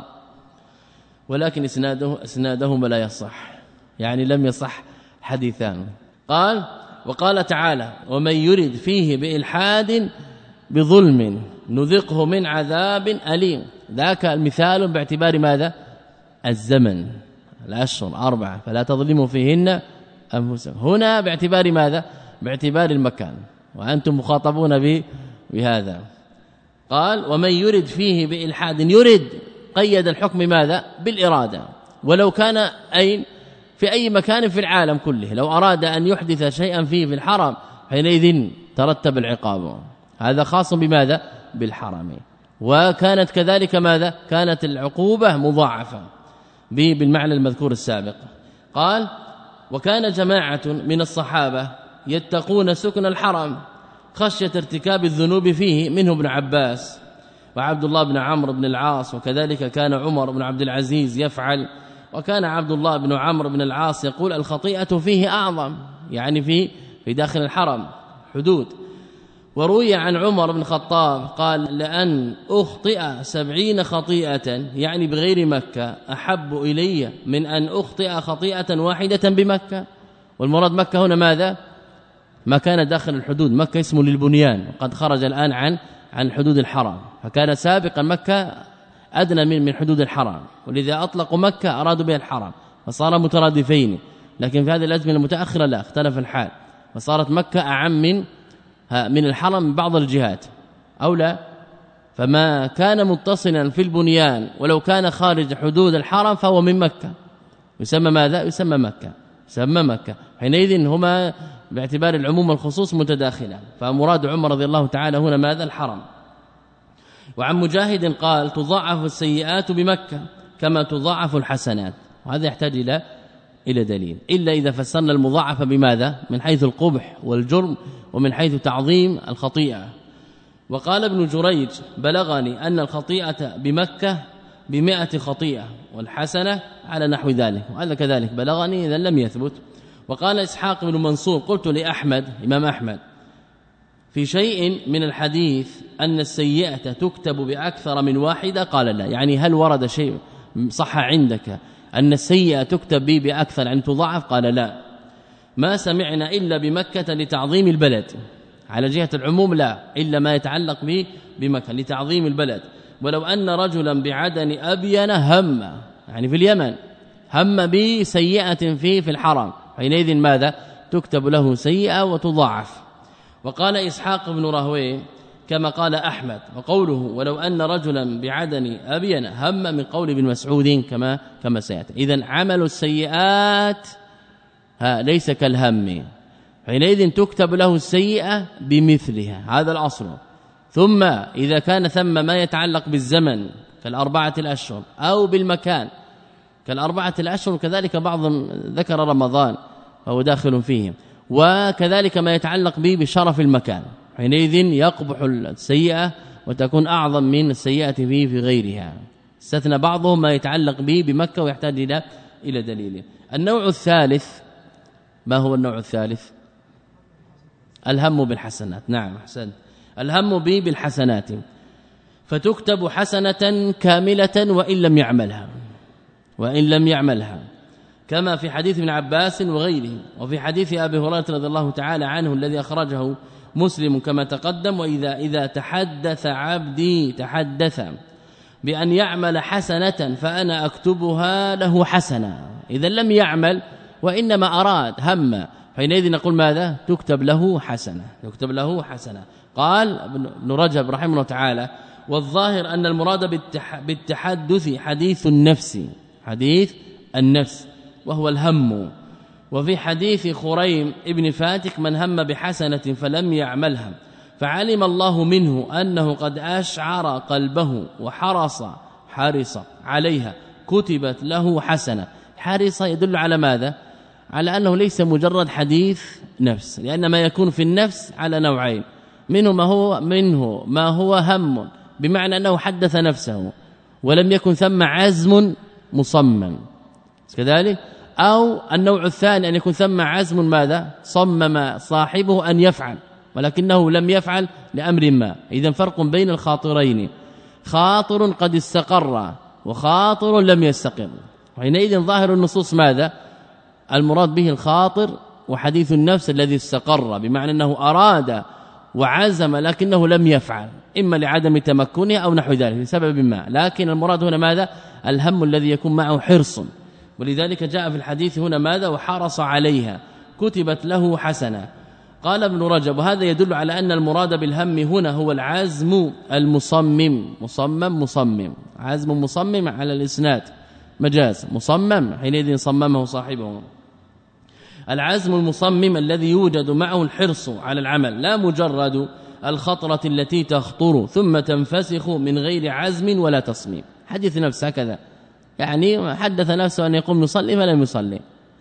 ولكن اسناده اسنادهما لا يصح، يعني لم يصح حديثان. قال وقال تعالى: ومن يرد فيه بإلحاد بظلم نذقه من عذاب أليم. ذاك المثال باعتبار ماذا؟ الزمن، الأشهر أربعة فلا تظلموا فيهن أنفسكم. هنا باعتبار ماذا؟ باعتبار المكان، وأنتم مخاطبون بهذا. قال: ومن يرد فيه بإلحاد، يرد قيد الحكم ماذا؟ بالإرادة، ولو كان أين في أي مكان في العالم كله، لو أراد أن يحدث شيئا فيه في الحرم حينئذ ترتب العقاب. هذا خاص بماذا؟ بالحرم. وكانت كذلك ماذا؟ كانت العقوبة مضاعفة بالمعنى المذكور السابق. قال: وكان جماعة من الصحابة يتقون سكن الحرم خشية ارتكاب الذنوب فيه، منه ابن عباس وعبد الله بن عمرو بن العاص، وكذلك كان عمر بن عبد العزيز يفعل، وكان عبد الله بن عمرو بن العاص يقول: الخطيئة فيه أعظم، يعني في في داخل الحرم حدود. وروي عن عمر بن الخطاب قال: لأن أخطئ سبعين خطيئة، يعني بغير مكة، أحب إلي من أن أخطئ خطيئة واحدة بمكة. والمراد مكة هنا ماذا؟ ما كان داخل الحدود، مكة اسمه للبنيان، وقد خرج الآن عن عن حدود الحرم، فكان سابقا مكة أدنى من من حدود الحرم، ولذا أطلقوا مكة أرادوا بها الحرم، فصار مترادفين. لكن في هذه الأزمنة المتأخرة لا، اختلف الحال، فصارت مكة أعم من من الحرم من بعض الجهات أو لا. فما كان متصلا في البنيان ولو كان خارج حدود الحرم فهو من مكة، يسمى ماذا؟ يسمى مكة، يسمى مكة. حينئذ هما باعتبار العموم والخصوص متداخلا، فمراد عمر رضي الله تعالى هنا ماذا؟ الحرم. وعن مجاهد قال: تضاعف السيئات بمكة كما تضاعف الحسنات. وهذا يحتاج إلى إلى دليل، إلا إذا فسرنا المضاعفة بماذا؟ من حيث القبح والجرم، ومن حيث تعظيم الخطيئة. وقال ابن جريج: بلغني أن الخطيئة بمكة بمئة خطيئة والحسنة على نحو ذلك، وهذا كذلك بلغني إذا لم يثبت. وقال إسحاق بن منصور: قلت لأحمد إمام أحمد في شيء من الحديث أن السيئة تكتب بأكثر من واحدة؟ قال لا. يعني هل ورد شيء صح عندك أن السيئة تكتب به بأكثر أن تضاعف؟ قال لا، ما سمعنا إلا بمكة لتعظيم البلد، على جهة العموم لا، إلا ما يتعلق به بمكة لتعظيم البلد. ولو أن رجلا بعدن أبين هم، يعني في اليمن، هم بسيئة فيه في الحرم، حينئذ ماذا؟ تكتب له سيئة وتضاعف. وقال إسحاق بن راهويه كما قال أحمد، وقوله ولو أن رجلا بعدن أبين هم من قول ابن مسعود كما كما سيأتي. إذن عمل السيئات ها ليس كالهم، حينئذ تكتب له السيئة بمثلها، هذا الأصل. ثم إذا كان ثم ما يتعلق بالزمن كالأربعة الأشهر أو بالمكان كالأربعة الأشهر، كذلك بعضهم ذكر رمضان فهو داخل فيهم، وكذلك ما يتعلق به بشرف المكان، حينئذ يقبح السيئة وتكون أعظم من السيئة فيه في غيرها. استثنى بعضهم ما يتعلق به بمكة ويحتاج إلى إلى دليل. النوع الثالث، ما هو النوع الثالث؟ الهم بالحسنات. نعم أحسنت، الهم به بالحسنات، فتكتب حسنة كاملة وإن لم يعملها وإن لم يعملها كما في حديث ابن عباس وغيره، وفي حديث أبي هريرة رضي الله تعالى عنه الذي أخرجه مسلم كما تقدم. وإذا إذا تحدث عبدي تحدث بأن يعمل حسنة فأنا أكتبها له حسنة. إذا لم يعمل وإنما أراد هم حينئذ نقول ماذا؟ تكتب له حسنة، تكتب له حسنة. قال ابن رجب رحمه الله تعالى: والظاهر أن المراد بالتحدث حديث النفس، حديث النفس وهو الهم. وفي حديث خريم ابن فاتك: من هم بحسنة فلم يعملها فعلم الله منه أنه قد أشعر قلبه وحرص حرص عليها كتبت له حسنة. حرص يدل على ماذا؟ على أنه ليس مجرد حديث نفس، لأن ما يكون في النفس على نوعين: منه ما هو منه ما هو هم بمعنى أنه حدث نفسه ولم يكن ثم عزم مصمم كذلك، أو النوع الثاني أن يكون ثم عزم ماذا؟ صمم صاحبه أن يفعل ولكنه لم يفعل لأمر ما. إذن فرق بين الخاطرين: خاطر قد استقر وخاطر لم يستقر. وحينئذ ظاهر النصوص ماذا؟ المراد به الخاطر وحديث النفس الذي استقر، بمعنى أنه أراد وعزم لكنه لم يفعل، إما لعدم تمكنه أو نحو ذلك لسبب ما. لكن المراد هنا ماذا؟ الهم الذي يكون معه حرص. ولذلك جاء في الحديث هنا ماذا؟ وحرص عليها كتبت له حسنة. قال ابن رجب: وهذا يدل على أن المراد بالهم هنا هو العزم المصمم. مصمم مصمم عزم مصمم على الإسناد مجاز، مصمم حينئذ صممه صاحبه. العزم المصمم الذي يوجد معه الحرص على العمل، لا مجرد الخطرة التي تخطر ثم تنفسخ من غير عزم ولا تصميم. حديث نفس هكذا، يعني حدث نفسه أن يقوم يصلي فلم يصلي،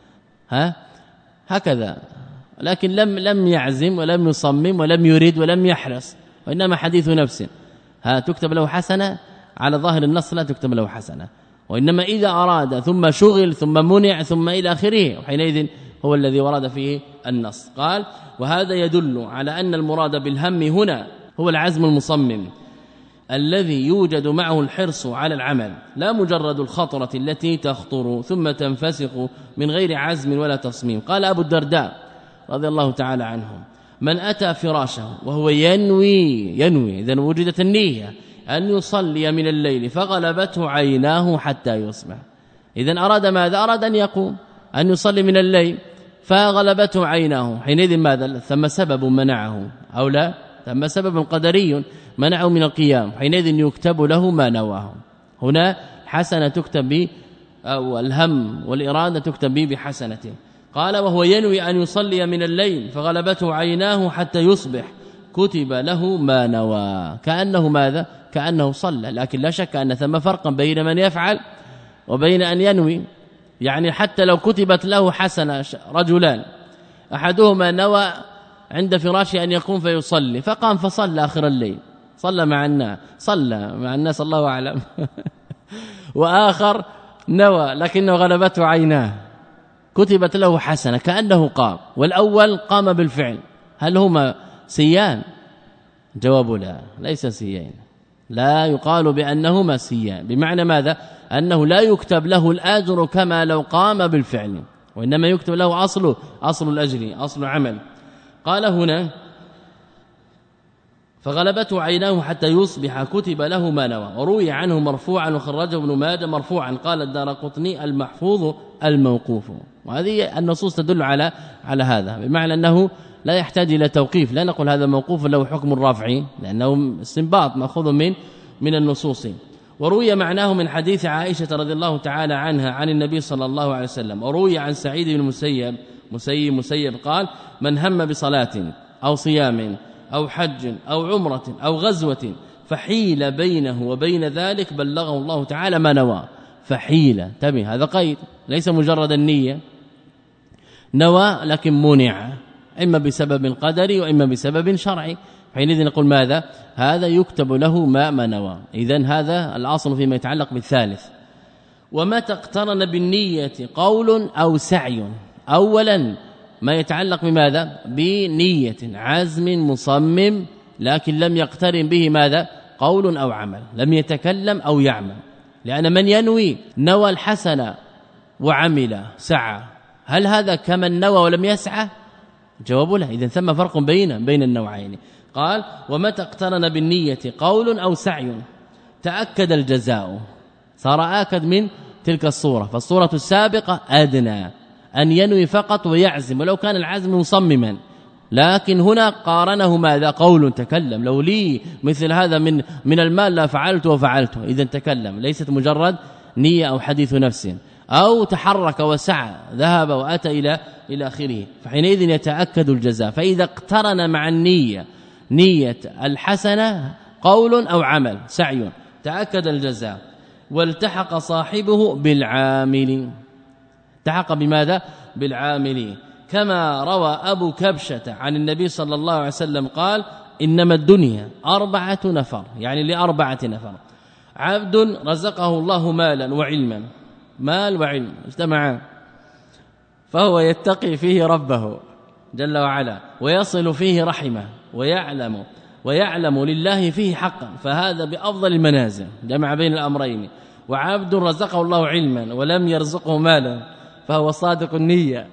ها هكذا، لكن لم لم يعزم ولم يصمم ولم يريد ولم يحرص، وإنما حديث نفس. ها تكتب له حسنة؟ على ظاهر النص لا تكتب له حسنة، وإنما إذا أراد ثم شغل ثم منع ثم إلى آخره، وحينئذ هو الذي ورد فيه النص. قال: وهذا يدل على أن المراد بالهم هنا هو العزم المصمم الذي يوجد معه الحرص على العمل، لا مجرد الخطرة التي تخطر ثم تنفسخ من غير عزم ولا تصميم. قال أبو الدرداء رضي الله تعالى عنه: من أتى فراشه وهو ينوي ينوي إذن وجدت النية أن يصلي من الليل فغلبته عيناه حتى يصبح. إذن أراد ماذا؟ أراد أن يقوم أن يصلي من الليل فغلبته عيناه، حينئذ ماذا؟ ثم سبب منعه أو لا؟ ثم سبب قدري منعه من القيام، حينئذ يكتب له ما نواه. هنا حسنة تكتب به، أو الهم والإرادة تكتب به بحسنته. قال: وهو ينوي أن يصلي من الليل فغلبته عيناه حتى يصبح كتب له ما نوى. كأنه ماذا؟ كأنه صلى، لكن لا شك أن ثم فرقا بين من يفعل وبين أن ينوي. يعني حتى لو كتبت له حسنة، رجلان أحدهما نوى عند فراشه أن يقوم فيصلي فقام فصلى آخر الليل، صلى مع الناس صلى مع الناس الله أعلم وآخر نوى لكنه غلبته عيناه، كتبت له حسنة كأنه قام، والأول قام بالفعل. هل هما سيان؟ جواب لا، ليس سيان، لا يقال بأنهما سيان، بمعنى ماذا؟ أنه لا يكتب له الأجر كما لو قام بالفعل، وإنما يكتب له أصله أصل الأجر، أصل عمل. قال هنا: فغلبته عيناه حتى يصبح كتب له ما نوى. وروي عنه مرفوعا وخرجه ابن ماجه مرفوعا. قال الدارقطني: المحفوظ الموقوف. وهذه النصوص تدل على على هذا، بمعنى أنه لا يحتاج إلى توقيف، لا نقول هذا موقوف له حكم الرافع، لأنه استنباط مأخوذ من من النصوص. وروي معناه من حديث عائشة رضي الله تعالى عنها عن النبي صلى الله عليه وسلم. وروي عن سعيد بن المسيب مسيب مسيب قال: من هم بصلاة أو صيام أو حج أو عمرة أو غزوة فحيل بينه وبين ذلك بلغه الله تعالى ما نوى. فحيل، تبي هذا قيد، ليس مجرد النية، نوى لكن منع، إما بسبب قدري وإما بسبب شرعي، حينئذ نقول ماذا؟ هذا يكتب له ما ما نوى. إذن هذا الأصل فيما يتعلق بالثالث. وما تقترن بالنية قول أو سعي، أولا ما يتعلق بماذا؟ بنية، عزم مصمم لكن لم يقترن به ماذا؟ قول أو عمل، لم يتكلم أو يعمل. لأن من ينوي نوى الحسنة وعمل سعى، هل هذا كمن نوى ولم يسعى؟ جواب له. إذن ثم فرق بين بين النوعين. قال ومتى اقترن بالنية قول أو سعي تأكد الجزاء، صار آكد من تلك الصورة. فالصورة السابقة أدنى أن ينوي فقط ويعزم، ولو كان العزم مصمما، لكن هنا قارنه ماذا؟ قول تكلم، لو لي مثل هذا من من المال لا فعلت وفعلته، إذن تكلم، ليست مجرد نية أو حديث نفس، أو تحرك وسعى ذهب وأتى إلى إلى آخره، فحينئذ يتأكد الجزاء. فإذا اقترن مع النية نية الحسنة قول أو عمل سعي تأكد الجزاء. والتحق صاحبه بالعامل، التحق بماذا؟ بالعامل، كما روى أبو كبشة عن النبي صلى الله عليه وسلم قال إنما الدنيا أربعة نفر، يعني لأربعة نفر: عبد رزقه الله مالا وعلما، مال وعلم اجتمعا، فهو يتقي فيه ربه جل وعلا، ويصل فيه رحمه، ويعلم ويعلم لله فيه حقا، فهذا بأفضل المنازل، جمع بين الأمرين. وعبد رزقه الله علما ولم يرزقه مالا، فهو صادق النية،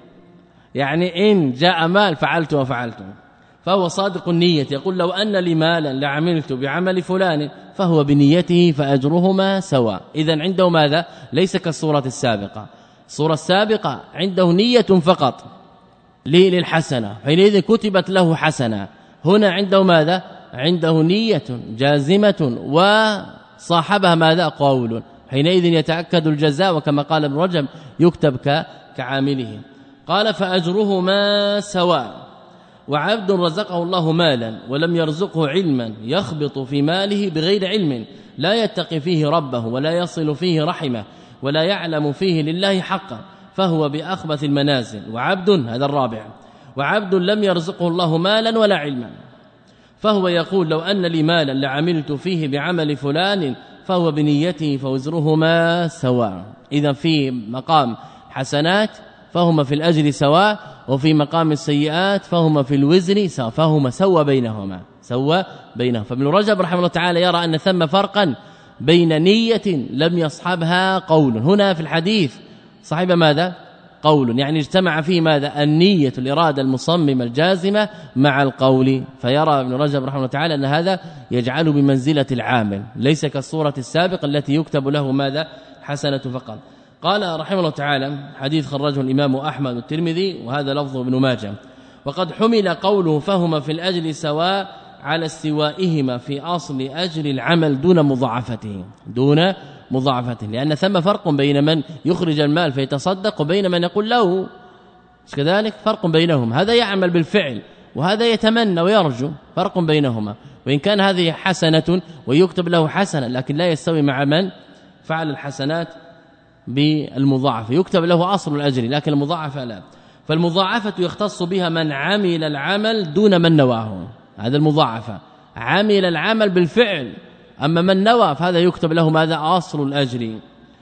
يعني إن جاء مال فعلت وفعلت، فهو صادق النية، يقول لو أن لي مالا لعملت بعمل فلان، فهو بنيته فأجرهما سواء. إذن عنده ماذا؟ ليس كالصورة السابقة، الصورة السابقة عنده نية فقط لي للحسنة، حينئذ كتبت له حسنة. هنا عنده ماذا؟ عنده نية جازمة وصاحبها ماذا؟ قول، حينئذ يتأكد الجزاء، وكما قال ابن رجب يكتب كعامله. قال فأجرهما سواء. وعبد رزقه الله مالا ولم يرزقه علما يخبط في ماله بغير علم، لا يتقي فيه ربه ولا يصل فيه رحمه ولا يعلم فيه لله حقا، فهو بأخبث المنازل. وعبد، هذا الرابع، وعبد لم يرزقه الله مالا ولا علما، فهو يقول لو أن لي مالا لعملت فيه بعمل فلان، فهو بنيته فوزرهما سواء. إذا في مقام حسنات فهما في الأجر سواء، وفي مقام السيئات فهما في الوزر سواء، فهما سوى بينهما سوى بينهم. فابن رجب رحمه الله تعالى يرى أن ثم فرقا بين نية لم يصحبها قول، هنا في الحديث صاحب ماذا؟ قول، يعني اجتمع فيه ماذا؟ النية الإرادة المصممة الجازمة مع القول. فيرى ابن رجب رحمه الله تعالى أن هذا يجعله بمنزلة العامل، ليس كالصورة السابقة التي يكتب له ماذا؟ حسنة فقط. قال رحمه الله تعالى حديث خرجه الإمام أحمد والترمذي، وهذا لفظ ابن ماجه: وقد حمل قوله فهما في الأجر سواء على استوائهما في أصل أجر العمل دون مضاعفته، دون مضاعفته، لأن ثم فرق بين من يخرج المال فيتصدق وبين من يقول له كذلك، فرق بينهم، هذا يعمل بالفعل وهذا يتمنى ويرجو، فرق بينهما. وإن كان هذه حسنة ويكتب له حسنة، لكن لا يستوي مع من فعل الحسنات بالمضاعفة، يكتب له أصل الأجر لكن المضاعفة لا. فالمضاعفة يختص بها من عمل العمل دون من نواه، هذا المضاعفة، عمل العمل بالفعل، أما من نوى فهذا يكتب له ماذا؟ أصل الأجر.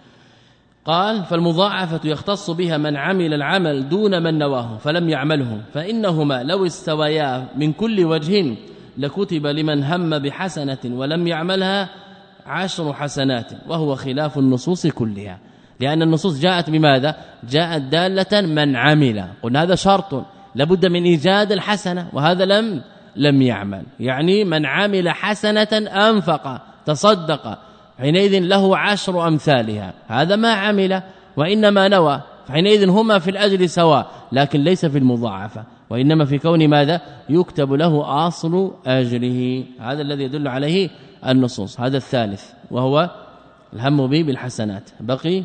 قال فالمضاعفة يختص بها من عمل العمل دون من نواه فلم يعمله، فإنهما لو استويا من كل وجه لكتب لمن هم بحسنة ولم يعملها عشر حسنات، وهو خلاف النصوص كلها، لأن النصوص جاءت بماذا؟ جاءت دالة من عمل، قلنا هذا شرط لابد من إيجاد الحسنة، وهذا لم لم يعمل، يعني من عمل حسنة أنفق تصدق حينئذ له عشر أمثالها، هذا ما عمل وإنما نوى، فحينئذ هما في الأجر سواء، لكن ليس في المضاعفة، وإنما في كون ماذا؟ يكتب له أصل أجره، هذا الذي يدل عليه النصوص. هذا الثالث وهو الهم به بالحسنات. بقي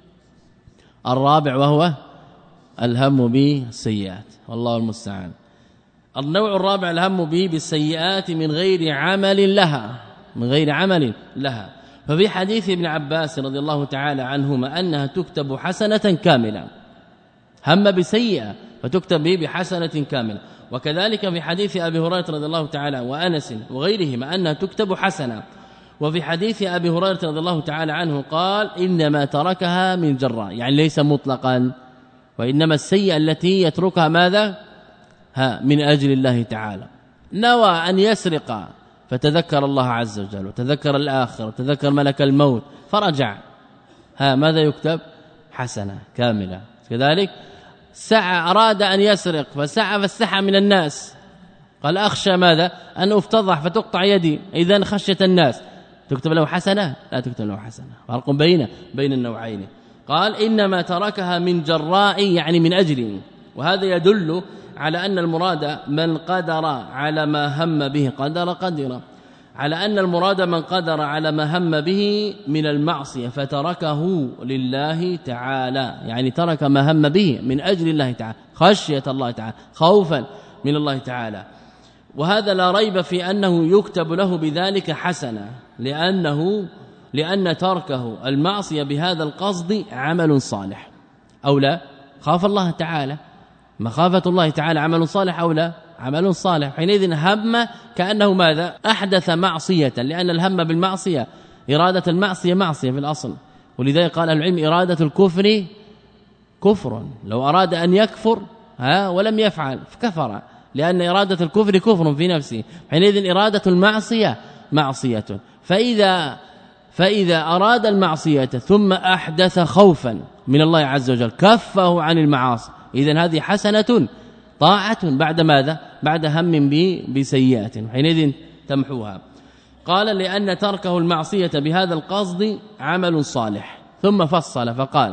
الرابع وهو الهم بالسيئات، والله المستعان. النوع الرابع الهم به بالسيئات من غير عمل لها، من غير عمل لها. ففي حديث ابن عباس رضي الله تعالى عنهما أنها تكتب حسنة كاملة، هم بسيئة فتكتب به بحسنة كاملة. وكذلك في حديث أبي هريرة رضي الله تعالى وأنس وغيرهما أنها تكتب حسنة. وفي حديث أبي هريرة رضي الله تعالى عنه قال إنما تركها من جراء، يعني ليس مطلقا، وإنما السيئة التي يتركها ماذا؟ ها من أجل الله تعالى. نوى أن يسرق فتذكر الله عز وجل وتذكر الآخر وتذكر ملك الموت فرجع، ها ماذا يكتب؟ حسنة كاملة. كذلك سعى أراد أن يسرق فسعى فاستحى من الناس، قال أخشى ماذا؟ أن أفتضح فتقطع يدي، إذن خشية الناس تكتب له حسنة؟ لا تكتب له حسنة. فرق بين بين النوعين. قال إنما تركها من جراء يعني من أجل، وهذا يدل على أن المراد من قدر على ما هم به قدر قدر على أن المراد من قدر على ما هم به من المعصية فتركه لله تعالى، يعني ترك ما هم به من أجل الله تعالى، خشية الله تعالى، خوفا من الله تعالى. وهذا لا ريب في أنه يكتب له بذلك حسنة، لأنه لأن تركه المعصية بهذا القصد عمل صالح أو لا؟ خاف الله تعالى، مخافة الله تعالى عمل صالح أو لا؟ عمل صالح. حينئذ هم كأنه ماذا؟ أحدث معصية، لأن الهم بالمعصية إرادة المعصية معصية في الأصل، ولذلك قال العلم إرادة الكفر كفر، لو أراد أن يكفر ها ولم يفعل فكفر، لأن إرادة الكفر كفر في نفسه. حينئذ إرادة المعصية معصية. فإذا فإذا أراد المعصية ثم أحدث خوفا من الله عز وجل كفه عن المعاصي، إذن هذه حسنة طاعة بعد ماذا؟ بعد هم بسيئات، حينئذ تمحوها. قال لأن تركه المعصية بهذا القصد عمل صالح، ثم فصل فقال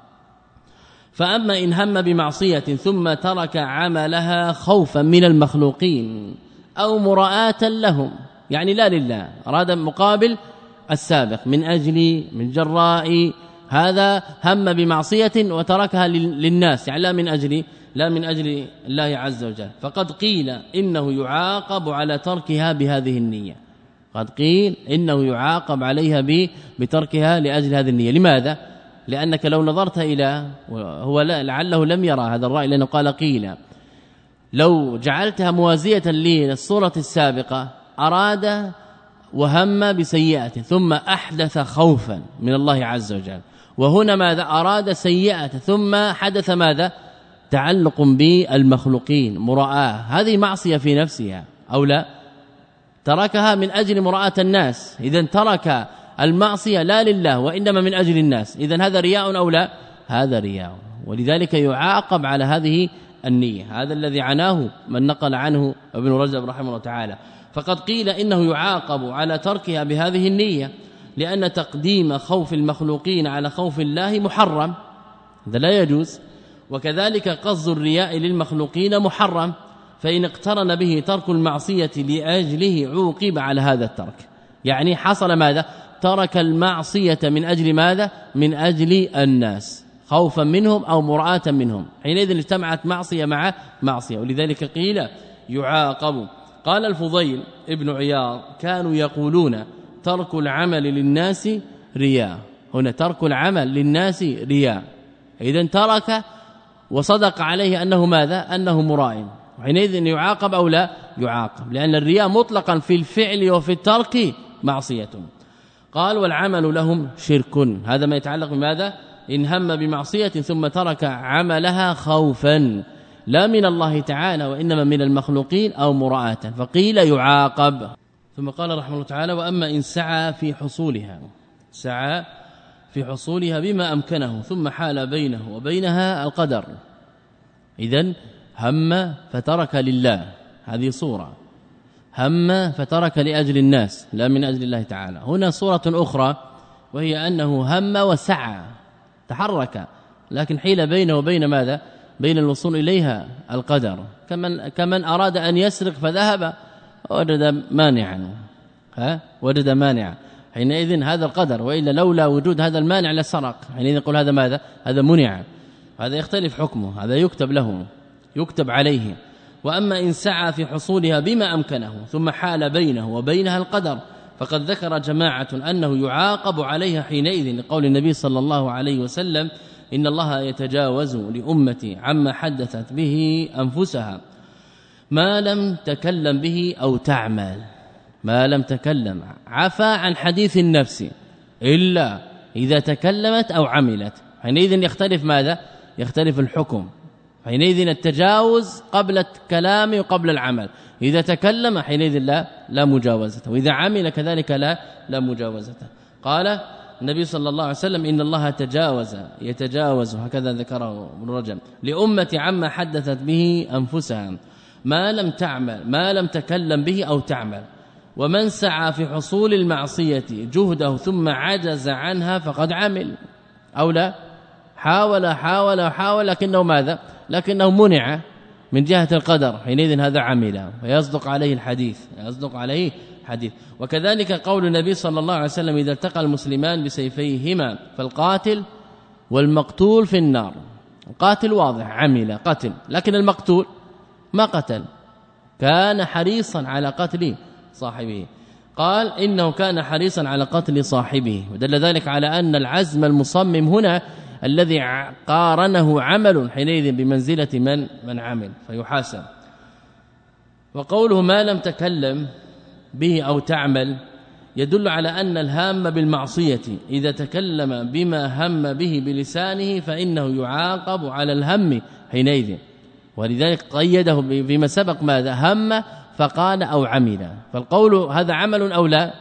فأما إن هم بمعصية ثم ترك عملها خوفا من المخلوقين أو مراءة لهم، يعني لا لله، أراد مقابل السابق من أجل من جراء هذا هم بمعصية وتركها للناس، يعني لا من أجل لا من أجل الله عز وجل، فقد قيل إنه يعاقب على تركها بهذه النية، قد قيل إنه يعاقب عليها بتركها لأجل هذه النية. لماذا؟ لأنك لو نظرت إلى، هو لعله لم يرى هذا الرأي لأنه قال قيل، لو جعلتها موازية للصورة السابقة أراد وهم بسيئة ثم أحدث خوفا من الله عز وجل، وهنا ماذا؟ أراد سيئة ثم حدث ماذا؟ تعلق بالمخلوقين مراءة، هذه معصية في نفسها أو لا؟ تركها من أجل مراءة الناس، إذن ترك المعصية لا لله وإنما من أجل الناس، إذن هذا رياء أو لا؟ هذا رياء، ولذلك يعاقب على هذه النية. هذا الذي عناه من نقل عنه ابن رجب رحمه الله تعالى. فقد قيل إنه يعاقب على تركها بهذه النية، لأن تقديم خوف المخلوقين على خوف الله محرم، هذا لا يجوز، وكذلك قصد الرياء للمخلوقين محرم، فإن اقترن به ترك المعصية لأجله عوقب على هذا الترك، يعني حصل ماذا؟ ترك المعصية من أجل ماذا؟ من أجل الناس، خوفا منهم أو مراءة منهم، حينئذ اجتمعت معصية مع معصية، ولذلك قيل يعاقب. قال الفضيل ابن عياض كانوا يقولون ترك العمل للناس رياء، هنا ترك العمل للناس رياء، إذن ترك وصدق عليه أنه ماذا؟ أنه مراء، وحينئذ يعاقب أو لا؟ يعاقب، لأن الرياء مطلقا في الفعل وفي الترك معصية. قال والعمل لهم شرك، هذا ما يتعلق بماذا؟ إن هم بمعصية ثم ترك عملها خوفا لا من الله تعالى وإنما من المخلوقين أو مراءة، فقيل يعاقب. ثم قال رحمه الله تعالى وأما إن سعى في حصولها، سعى في حصولها بما أمكنه ثم حال بينه وبينها القدر، إذن هم فترك لله، هذه صورة، هم فترك لأجل الناس لا من أجل الله تعالى. هنا صورة أخرى وهي أنه هم وسعى تحرك، لكن حيل بينه وبين ماذا؟ بين الوصول إليها القدر، كمن كمن أراد أن يسرق فذهب وجد مانعا، ها وجد مانعا، حينئذ هذا القدر، وإلا لولا وجود هذا المانع لسرق، حينئذ يقول هذا ماذا؟ هذا منع، هذا يختلف حكمه، هذا يكتب له يكتب عليه. وأما إن سعى في حصولها بما أمكنه ثم حال بينه وبينها القدر، فقد ذكر جماعة أنه يعاقب عليها حينئذ، لقول النبي صلى الله عليه وسلم إن الله يتجاوز لأمتي عما حدثت به أنفسها ما لم تكلم به أو تعمل، ما لم تكلم، عفى عن حديث النفس إلا إذا تكلمت أو عملت، حينئذ يختلف ماذا؟ يختلف الحكم، حينئذ التجاوز قبل الكلام وقبل العمل، إذا تكلم حينئذ لا لا مجاوزته، وإذا عمل كذلك لا لا مجاوزته. قال النبي صلى الله عليه وسلم إن الله تجاوز يتجاوز هكذا ذكره ابن رجب لأمة عما حدثت به أنفسها ما لم تعمل ما لم تكلم به أو تعمل، ومن سعى في حصول المعصية جهده ثم عجز عنها فقد عمل أو لا، حاول حاول حاول لكنه ماذا لكنه منع من جهة القدر، حينئذ هذا عمل ويصدق عليه الحديث يصدق عليه حديث. وكذلك قول النبي صلى الله عليه وسلم إذا التقى المسلمان بسيفيهما فالقاتل والمقتول في النار. القاتل واضح عمل قتل، لكن المقتول ما قتل، كان حريصا على قتل صاحبه. قال إنه كان حريصا على قتل صاحبه، ودل ذلك على أن العزم المصمم هنا الذي قارنه عمل حينئذ بمنزلة من من عمل فيحاسب. وقوله ما لم تكلم به أو تعمل يدل على أن الهام بالمعصية إذا تكلم بما هم به بلسانه فإنه يعاقب على الهم حينئذ، ولذلك قيده بما سبق ماذا هم فقال أو عمل. فالقول هذا عمل أو لا؟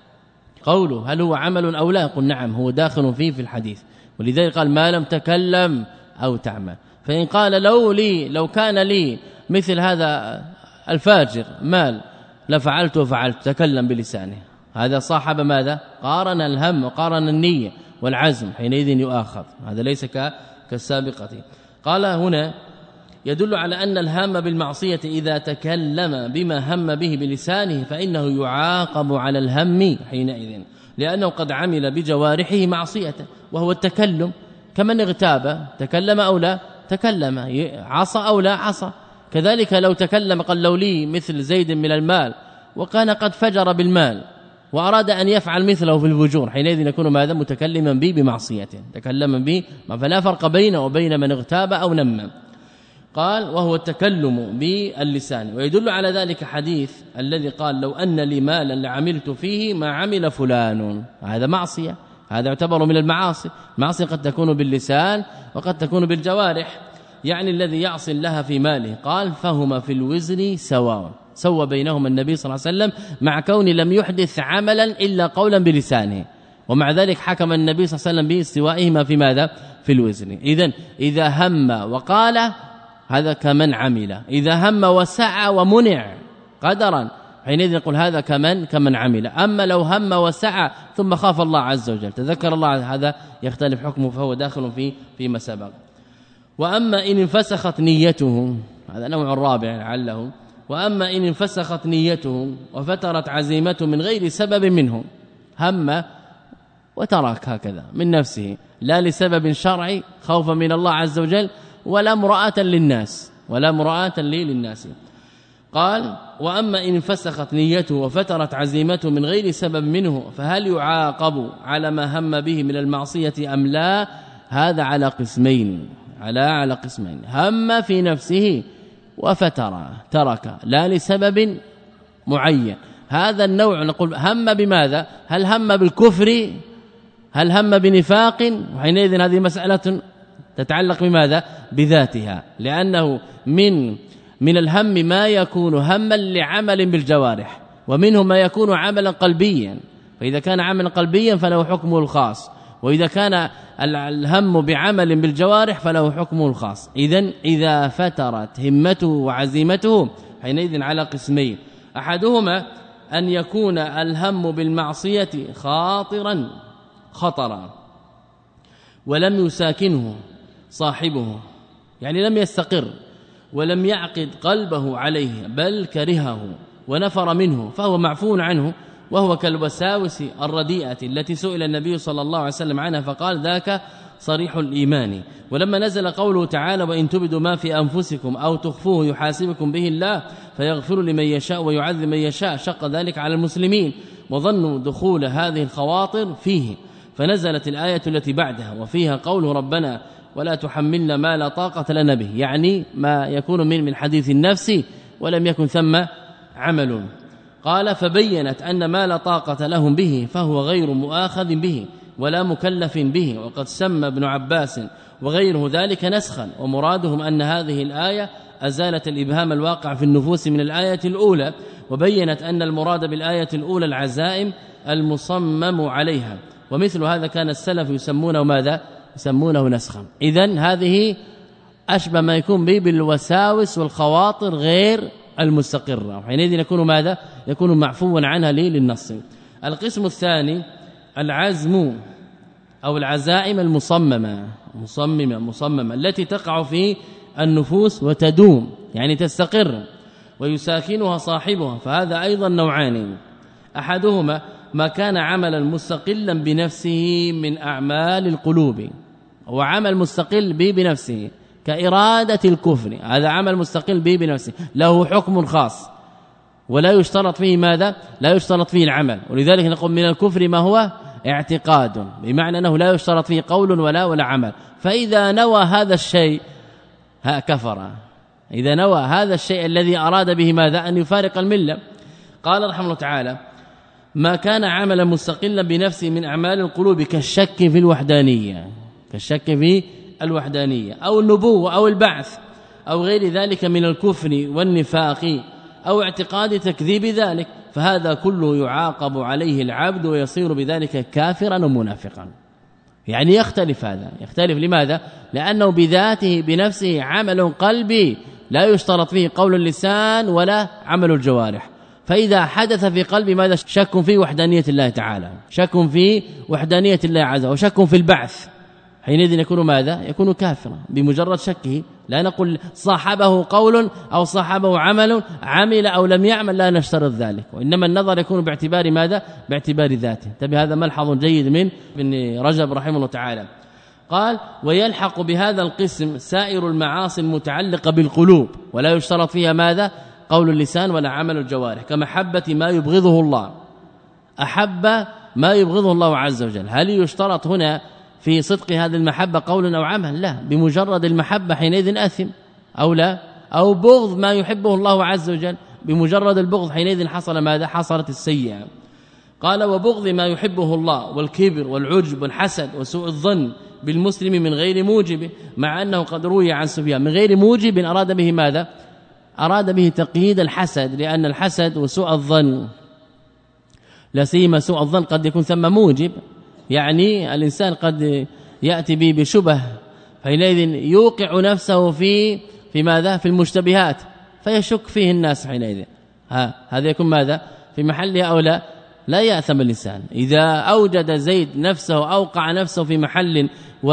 قوله هل هو عمل أو لا؟ قل نعم هو داخل فيه في الحديث، ولذلك قال ما لم تكلم أو تعمل. فإن قال لو لي لو كان لي مثل هذا الفاجر مال لفعلت وفعلت تكلم بلسانه، هذا صاحب ماذا؟ قارن الهم وقارن النية والعزم، حينئذ يؤاخذ، هذا ليس كالسابقة. قال هنا يدل على أن الهام بالمعصية إذا تكلم بما هم به بلسانه فإنه يعاقب على الهم حينئذ، لأنه قد عمل بجوارحه معصية وهو التكلم، كمن اغتاب تكلم أو لا تكلم، عصى أو لا عصى. كذلك لو تكلم قال لو لي مثل زيد من المال وكان قد فجر بالمال وأراد أن يفعل مثله في الفجور، حينئذ يكون ماذا؟ متكلما به بمعصية، تكلما به، فلا فرق بينه وبين من اغتاب أو نمم. قال وهو التكلم باللسان. ويدل على ذلك حديث الذي قال لو أن لي مالا لعملت فيه ما عمل فلان، هذا معصية، هذا يعتبر من المعاصي. المعصية قد تكون باللسان وقد تكون بالجوارح، يعني الذي يعصي لها في ماله. قال فهما في الوزر سواء، سوى بينهما النبي صلى الله عليه وسلم مع كون لم يحدث عملا إلا قولا بلسانه، ومع ذلك حكم النبي صلى الله عليه وسلم باستوائهما في ماذا؟ في الوزن. إذن إذا هم وقال هذا كمن عمل، إذا هم وسعى ومنع قدرا حينئذ نقول هذا كمن كمن عمل. أما لو هم وسعى ثم خاف الله عز وجل تذكر الله هذا يختلف حكمه، فهو داخل في فيما سبق. وأما إن انفسخت نيته، هذا نوع الرابع لعله، وأما إن انفسخت نيته وفترت عزيمته من غير سبب منه، هم وترك هكذا من نفسه لا لسبب شرعي خوفا من الله عز وجل ولا مراءة للناس ولا مراءة للناس. قال وأما إن انفسخت نيته وفترت عزيمته من غير سبب منه فهل يعاقب على ما هم به من المعصية أم لا؟ هذا على قسمين، على على قسمين. هم في نفسه وفتر ترك لا لسبب معين، هذا النوع نقول هم بماذا؟ هل هم بالكفر؟ هل هم بنفاق؟ وحينئذ هذه مسألة تتعلق بماذا؟ بذاتها، لأنه من من الهم ما يكون هما لعمل بالجوارح، ومنه ما يكون عملا قلبيا، فإذا كان عملا قلبيا فله حكمه الخاص، وإذا كان الهم بعمل بالجوارح فله حكمه الخاص. إذن إذا فترت همته وعزيمته حينئذ على قسمين، أحدهما أن يكون الهم بالمعصية خاطرا خطرا ولم يساكنه صاحبه، يعني لم يستقر ولم يعقد قلبه عليه بل كرهه ونفر منه، فهو معفو عنه، وهو كالوساوس الرديئة التي سئل النبي صلى الله عليه وسلم عنها فقال ذاك صريح الإيمان. ولما نزل قوله تعالى وإن تبدوا ما في أنفسكم أو تخفوه يحاسبكم به الله فيغفر لمن يشاء ويعذب من يشاء، شق ذلك على المسلمين وظنوا دخول هذه الخواطر فيه، فنزلت الآية التي بعدها وفيها قوله ربنا ولا تحملنا ما لا طاقة لنا به، يعني ما يكون من من حديث النفس ولم يكن ثم عمل. قال فبينت أن ما لا طاقة لهم به فهو غير مؤاخذ به ولا مكلف به، وقد سمى ابن عباس وغيره ذلك نسخا، ومرادهم أن هذه الآية أزالت الإبهام الواقع في النفوس من الآية الأولى، وبينت أن المراد بالآية الأولى العزائم المصمم عليها، ومثل هذا كان السلف يسمونه ماذا يسمونه نسخا. إذن هذه أشبه ما يكون به بالوساوس والخواطر غير المستقرة، وحينئذ يكون ماذا يكون معفوا عنها للنص. القسم الثاني العزم أو العزائم المصممة مصممة مصممة التي تقع في النفوس وتدوم يعني تستقر ويساكنها صاحبها، فهذا أيضا نوعان. أحدهما ما كان عملا مستقلا بنفسه من أعمال القلوب، وعمل مستقل به بنفسه كإرادة الكفر، هذا عمل مستقل به بنفسه له حكم خاص ولا يشترط فيه ماذا لا يشترط فيه العمل. ولذلك نقول من الكفر ما هو اعتقاد، بمعنى أنه لا يشترط فيه قول ولا ولا عمل. فإذا نوى هذا الشيء ها كفر، إذا نوى هذا الشيء الذي أراد به ماذا أن يفارق الملة. قال رحمه الله تعالى ما كان عملا مستقلا بنفسه من أعمال القلوب كالشك في الوحدانية، كالشك في الوحدانية أو النبوة أو البعث أو غير ذلك من الكفر والنفاق أو اعتقاد تكذيب ذلك، فهذا كله يعاقب عليه العبد ويصير بذلك كافرا ومنافقا. يعني يختلف، هذا يختلف لماذا؟ لأنه بذاته بنفسه عمل قلبي لا يشترط فيه قول اللسان ولا عمل الجوارح. فإذا حدث في قلبي ماذا شك في وحدانية الله تعالى، شك في وحدانية الله عز وجل، وشك في البعث، حينئذ يكون ماذا يكون كافرا بمجرد شكه. لا نقول صاحبه قول أو صاحبه عمل عمل أو لم يعمل، لا نشترط ذلك، وإنما النظر يكون باعتبار ماذا باعتبار ذاته. تبي هذا ملحظ جيد من ابن رجب رحمه الله تعالى. قال ويلحق بهذا القسم سائر المعاصي المتعلقة بالقلوب ولا يشترط فيها ماذا قول اللسان ولا عمل الجوارح، كمحبة ما يبغضه الله، أحب ما يبغضه الله عز وجل. هل يشترط هنا في صدق هذه المحبة قول أو عمل؟ لا، بمجرد المحبة حينئذ أثم أو لا، أو بغض ما يحبه الله عز وجل، بمجرد البغض حينئذ حصل ماذا حصلت السيئة. قال وبغض ما يحبه الله والكبر والعجب والحسد وسوء الظن بالمسلم من غير موجب، مع أنه قد روي عن سفيان من غير موجب أراد به ماذا أراد به تقييد الحسد، لأن الحسد وسوء الظن لا سيما سوء الظن قد يكون ثم موجب، يعني الإنسان قد يأتي به بشبه فحينئذ يوقع نفسه في في ماذا في المشتبهات فيشك فيه الناس، حينئذ ها هذا يكون ماذا في محله أو لا لا يأثم الإنسان. إذا أوجد زيد نفسه أوقع نفسه في محل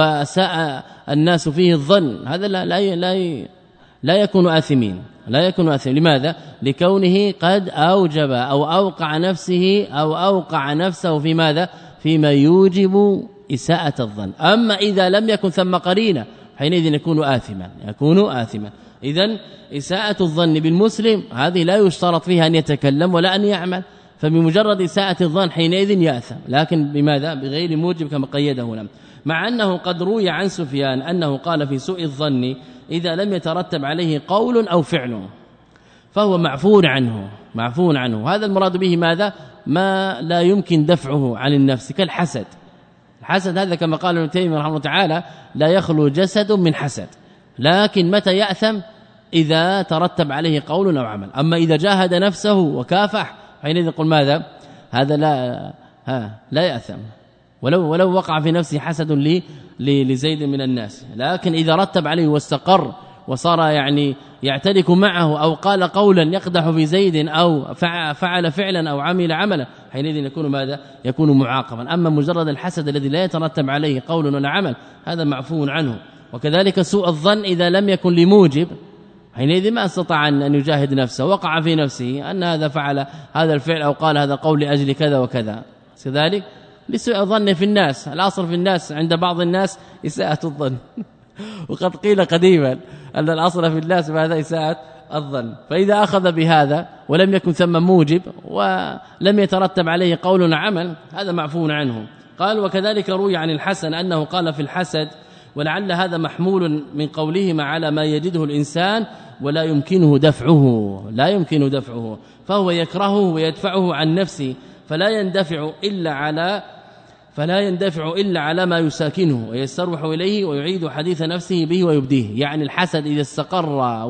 وساء الناس فيه الظن، هذا لا لا لا, لا يكون آثمين، لا يكون آثم. لماذا؟ لكونه قد أوجب أو أوقع نفسه أو أوقع نفسه في ماذا فيما يوجب إساءة الظن. أما إذا لم يكن ثم قرينة حينئذ يكون آثما يكون آثما. إذن إساءة الظن بالمسلم هذه لا يشترط فيها أن يتكلم ولا أن يعمل، فبمجرد إساءة الظن حينئذ يأثم، لكن بماذا بغير موجب كما قيده هنا. مع أنه قد روي عن سفيان أنه قال في سوء الظن إذا لم يترتب عليه قول أو فعل فهو معفو عنه معفو عنه. هذا المراد به ماذا ما لا يمكن دفعه عن النفس كالحسد. الحسد هذا كما قال ابن تيمية رحمه الله تعالى لا يخلو جسد من حسد، لكن متى يأثم إذا ترتب عليه قول أو عمل. أما إذا جاهد نفسه وكافح حينئذ يقول ماذا هذا لا ها لا يأثم ولو ولو وقع في نفسه حسد لي لزيد من الناس، لكن إذا رتب عليه واستقر وصار يعني يعترك معه أو قال قولا يقدح في زيد أو فعل فعلا أو عمل عملا حينئذ يكون ماذا يكون معاقبا. أما مجرد الحسد الذي لا يترتب عليه قول ولا عمل هذا معفو عنه. وكذلك سوء الظن إذا لم يكن لموجب حينئذ ما استطاع أن يجاهد نفسه، وقع في نفسه أن هذا فعل هذا الفعل أو قال هذا قول لأجل كذا وكذا، كذلك لسوء الظن في الناس. الأصل في الناس عند بعض الناس إساءة الظن وقد قيل قديما أن الأصل في الناس هذا إساءة الظن. فإذا أخذ بهذا ولم يكن ثم موجب ولم يترتب عليه قول عمل هذا معفو عنه. قال وكذلك روي عن الحسن أنه قال في الحسد ولعل هذا محمول من قولهما على ما يجده الإنسان ولا يمكنه دفعه لا يمكن دفعه فهو يكرهه ويدفعه عن نفسه، فلا يندفع إلا على فلا يندفع إلا على ما يساكنه ويستروح إليه ويعيد حديث نفسه به ويبديه. يعني الحسد إذا استقر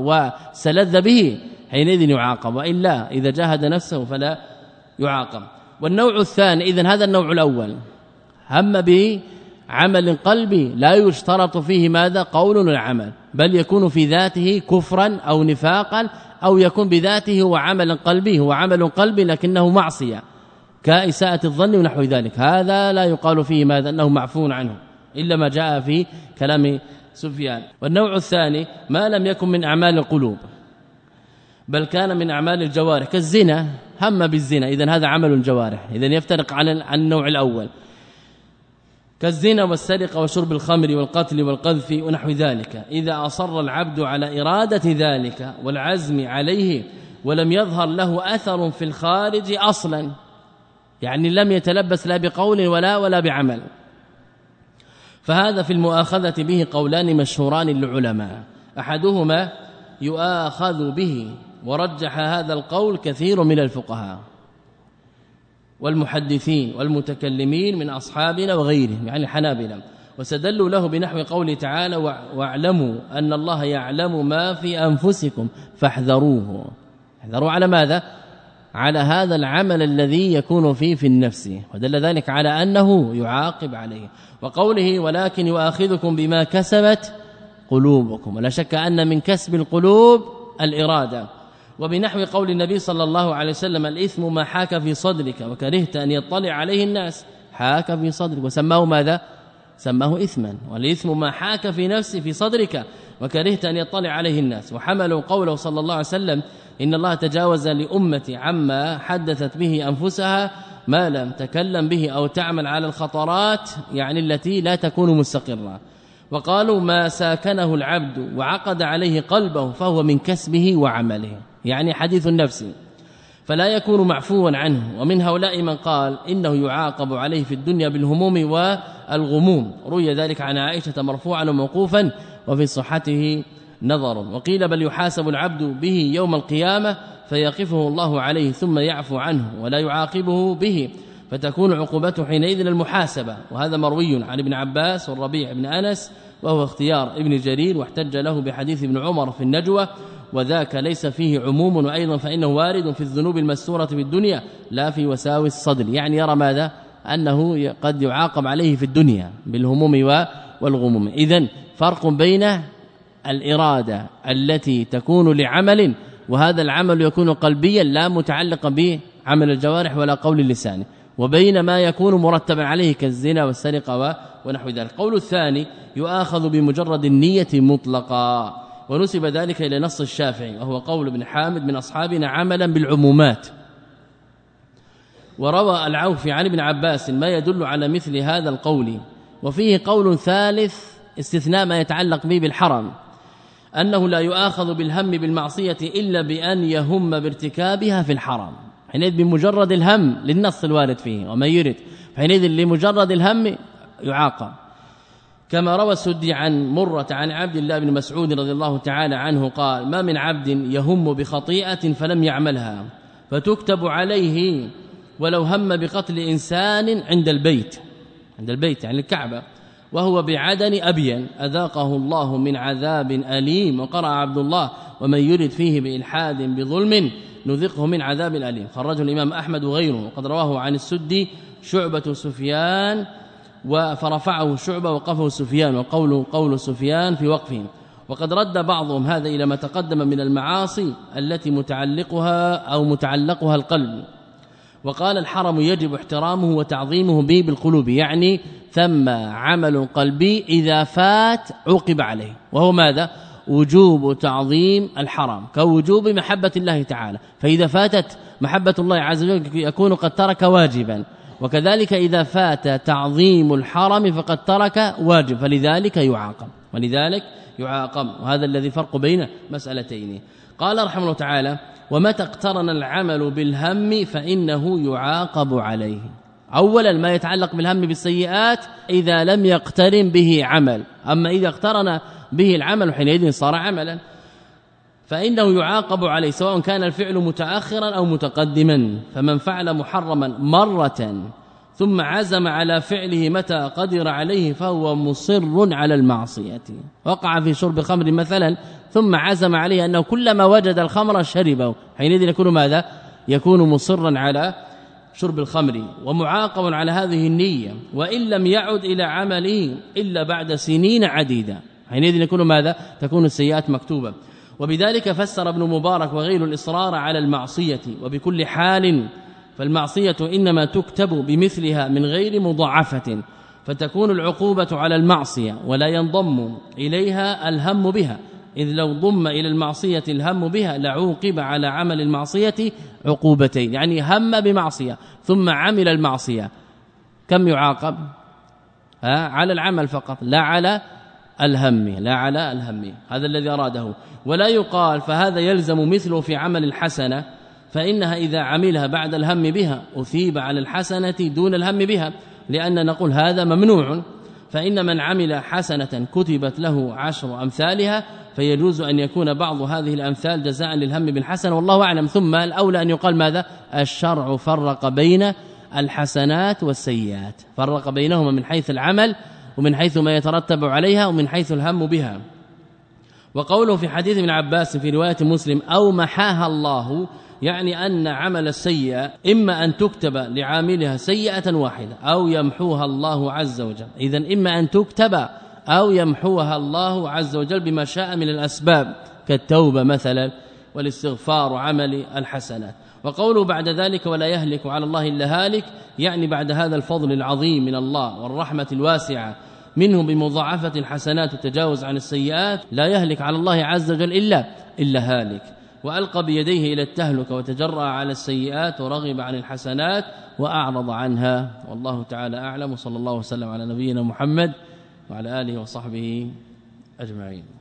وسلذ به حينئذ يعاقب، وإلا إذا جاهد نفسه فلا يعاقب. والنوع الثاني إذن هذا النوع الأول هم بعمل قلبي لا يشترط فيه ماذا قول ولا عمل، بل يكون في ذاته كفرا أو نفاقا، أو يكون بذاته هو عمل قلبي هو عمل قلبي لكنه معصية كإساءة الظن ونحو ذلك. هذا لا يقال فيه ماذا أنه معفو عنه إلا ما جاء في كلام سفيان. والنوع الثاني ما لم يكن من أعمال القلوب بل كان من أعمال الجوارح كالزنا، هم بالزنا، إذن هذا عمل الجوارح، إذن يفترق عن النوع الأول، كالزنا والسرقة وشرب الخمر والقتل والقذف ونحو ذلك. إذا أصر العبد على إرادة ذلك والعزم عليه ولم يظهر له أثر في الخارج أصلا، يعني لم يتلبس لا بقول ولا ولا بعمل، فهذا في المؤاخذة به قولان مشهوران للعلماء، أحدهما يؤاخذ به، ورجح هذا القول كثير من الفقهاء والمحدثين والمتكلمين من أصحابنا وغيرهم يعني الحنابلة، وسدلوا له بنحو قوله تعالى واعلموا أن الله يعلم ما في أنفسكم فاحذروه. احذروا على ماذا؟ على هذا العمل الذي يكون فيه في النفس، ودل ذلك على أنه يعاقب عليه. وقوله ولكن يؤاخذكم بما كسبت قلوبكم، ولا شك أن من كسب القلوب الإرادة. وبنحو قول النبي صلى الله عليه وسلم الإثم ما حاك في صدرك وكرهت أن يطلع عليه الناس، حاك في صدرك وسماه ماذا؟ سماه إثما. والإثم ما حاك في نفسي في صدرك وكرهت أن يطلع عليه الناس. وحملوا قوله صلى الله عليه وسلم إن الله تجاوز لأمتي عما حدثت به أنفسها ما لم تكلم به أو تعمل على الخطرات، يعني التي لا تكون مستقرة. وقالوا ما ساكنه العبد وعقد عليه قلبه فهو من كسبه وعمله، يعني حديث النفس، فلا يكون معفوا عنه. ومن هؤلاء من قال إنه يعاقب عليه في الدنيا بالهموم والغموم، روي ذلك عن عائشة مرفوعا وموقوفا وفي صحته نظر. وقيل بل يحاسب العبد به يوم القيامة فيقفه الله عليه ثم يعفو عنه ولا يعاقبه به، فتكون عقوبته حينئذ المحاسبة. وهذا مروي عن ابن عباس والربيع بن أنس، وهو اختيار ابن جرير، واحتج له بحديث ابن عمر في النجوى، وذاك ليس فيه عموم، وأيضا فإنه وارد في الذنوب المستورة في الدنيا لا في وساوس الصدر، يعني يرى ماذا؟ أنه قد يعاقب عليه في الدنيا بالهموم والغموم. إذن فرق بين الإرادة التي تكون لعمل، وهذا العمل يكون قلبيا لا متعلقا بعمل الجوارح ولا قول اللسان، وبين ما يكون مرتبا عليه كالزنا والسرقة ونحو ذلك. قول الثاني يؤاخذ بمجرد النية مطلقا، ونسب ذلك إلى نص الشافعي، وهو قول ابن حامد من أصحابنا عملا بالعمومات. وروى العوفي عن ابن عباس ما يدل على مثل هذا القول. وفيه قول ثالث استثناء ما يتعلق به بالحرم، أنه لا يؤاخذ بالهم بالمعصية إلا بأن يهم بارتكابها في الحرم، حينئذ بمجرد الهم للنص الوارد فيه وما يرد، حينئذ لمجرد الهم يعاقب. كما روى السدي عن مرة عن عبد الله بن مسعود رضي الله تعالى عنه قال ما من عبد يهم بخطيئة فلم يعملها فتكتب عليه ولو هم بقتل إنسان عند البيت، عند البيت يعني الكعبة، وهو بعدن أبين أذاقه الله من عذاب أليم. وقرأ عبد الله ومن يرد فيه بإلحاد بظلم نذقه من عذاب أليم، خرجه الإمام أحمد وغيره. وقد رواه عن السدي شعبة سفيان فرفعه شعبة وقفه سفيان، وقوله قول سفيان في وقفه. وقد رد بعضهم هذا إلى ما تقدم من المعاصي التي متعلقها أو متعلقها القلب، وقال الحرم يجب احترامه وتعظيمه به بالقلوب، يعني ثم عمل قلبي إذا فات عوقب عليه، وهو ماذا؟ وجوب تعظيم الحرم كوجوب محبة الله تعالى، فإذا فاتت محبة الله عز وجل يكون قد ترك واجبا، وكذلك إذا فات تعظيم الحرم فقد ترك واجب، فلذلك يعاقب ولذلك يعاقب. وهذا الذي فرق بين مسألتين. قال رحمه الله تعالى ومتى اقترن العمل بالهم فإنه يعاقب عليه. أولا ما يتعلق بالهم بالسيئات إذا لم يقترن به عمل، أما إذا اقترن به العمل حينئذ صار عملا فإنه يعاقب عليه سواء كان الفعل متأخرا أو متقدما. فمن فعل محرما مرة ثم عزم على فعله متى قدر عليه فهو مصر على المعصية. وقع في شرب خمر مثلا ثم عزم عليه أنه كلما وجد الخمر شربه، حينئذ يكون ماذا؟ يكون مصرا على شرب الخمر ومعاقب على هذه النية وإن لم يعد إلى عمله إلا بعد سنين عديدة، حينئذ يكون ماذا؟ تكون السيئات مكتوبة. وبذلك فسر ابن مبارك وغير الإصرار على المعصية وبكل حال، فالمعصية إنما تكتب بمثلها من غير مضاعفة، فتكون العقوبة على المعصية ولا ينضم إليها الهم بها، إذ لو ضم إلى المعصية الهم بها لعوقب على عمل المعصية عقوبتين، يعني هم بمعصية ثم عمل المعصية، كم يعاقب؟ ها على العمل فقط لا على الهم، لا على الهم، هذا الذي أراده. ولا يقال فهذا يلزم مثله في عمل الحسنة، فإنها إذا عملها بعد الهم بها أثيب على الحسنة دون الهم بها، لأن نقول هذا ممنوع، فإن من عمل حسنة كتبت له عشر أمثالها، فيجوز أن يكون بعض هذه الأمثال جزاء للهم بالحسن، والله أعلم. ثم الأولى أن يقال ماذا؟ الشرع فرق بين الحسنات والسيئات، فرق بينهما من حيث العمل ومن حيث ما يترتب عليها ومن حيث الهم بها. وقوله في حديث ابن عباس في رواية مسلم أو محاها الله، يعني أن عمل السيئة إما أن تكتب لعاملها سيئة واحدة أو يمحوها الله عز وجل، إذن إما أن تكتب أو يمحوها الله عز وجل بما شاء من الأسباب كالتوبة مثلا والاستغفار وعمل الحسنات. وقوله بعد ذلك ولا يهلك على الله إلا هالك، يعني بعد هذا الفضل العظيم من الله والرحمة الواسعة منه بمضاعفة الحسنات والتجاوز عن السيئات، لا يهلك على الله عز وجل إلا إلا هالك، وألقى بيديه إلى التهلك وتجرأ على السيئات ورغب عن الحسنات وأعرض عنها. والله تعالى أعلم، وصلى الله وسلم على نبينا محمد وعلى آله وصحبه أجمعين.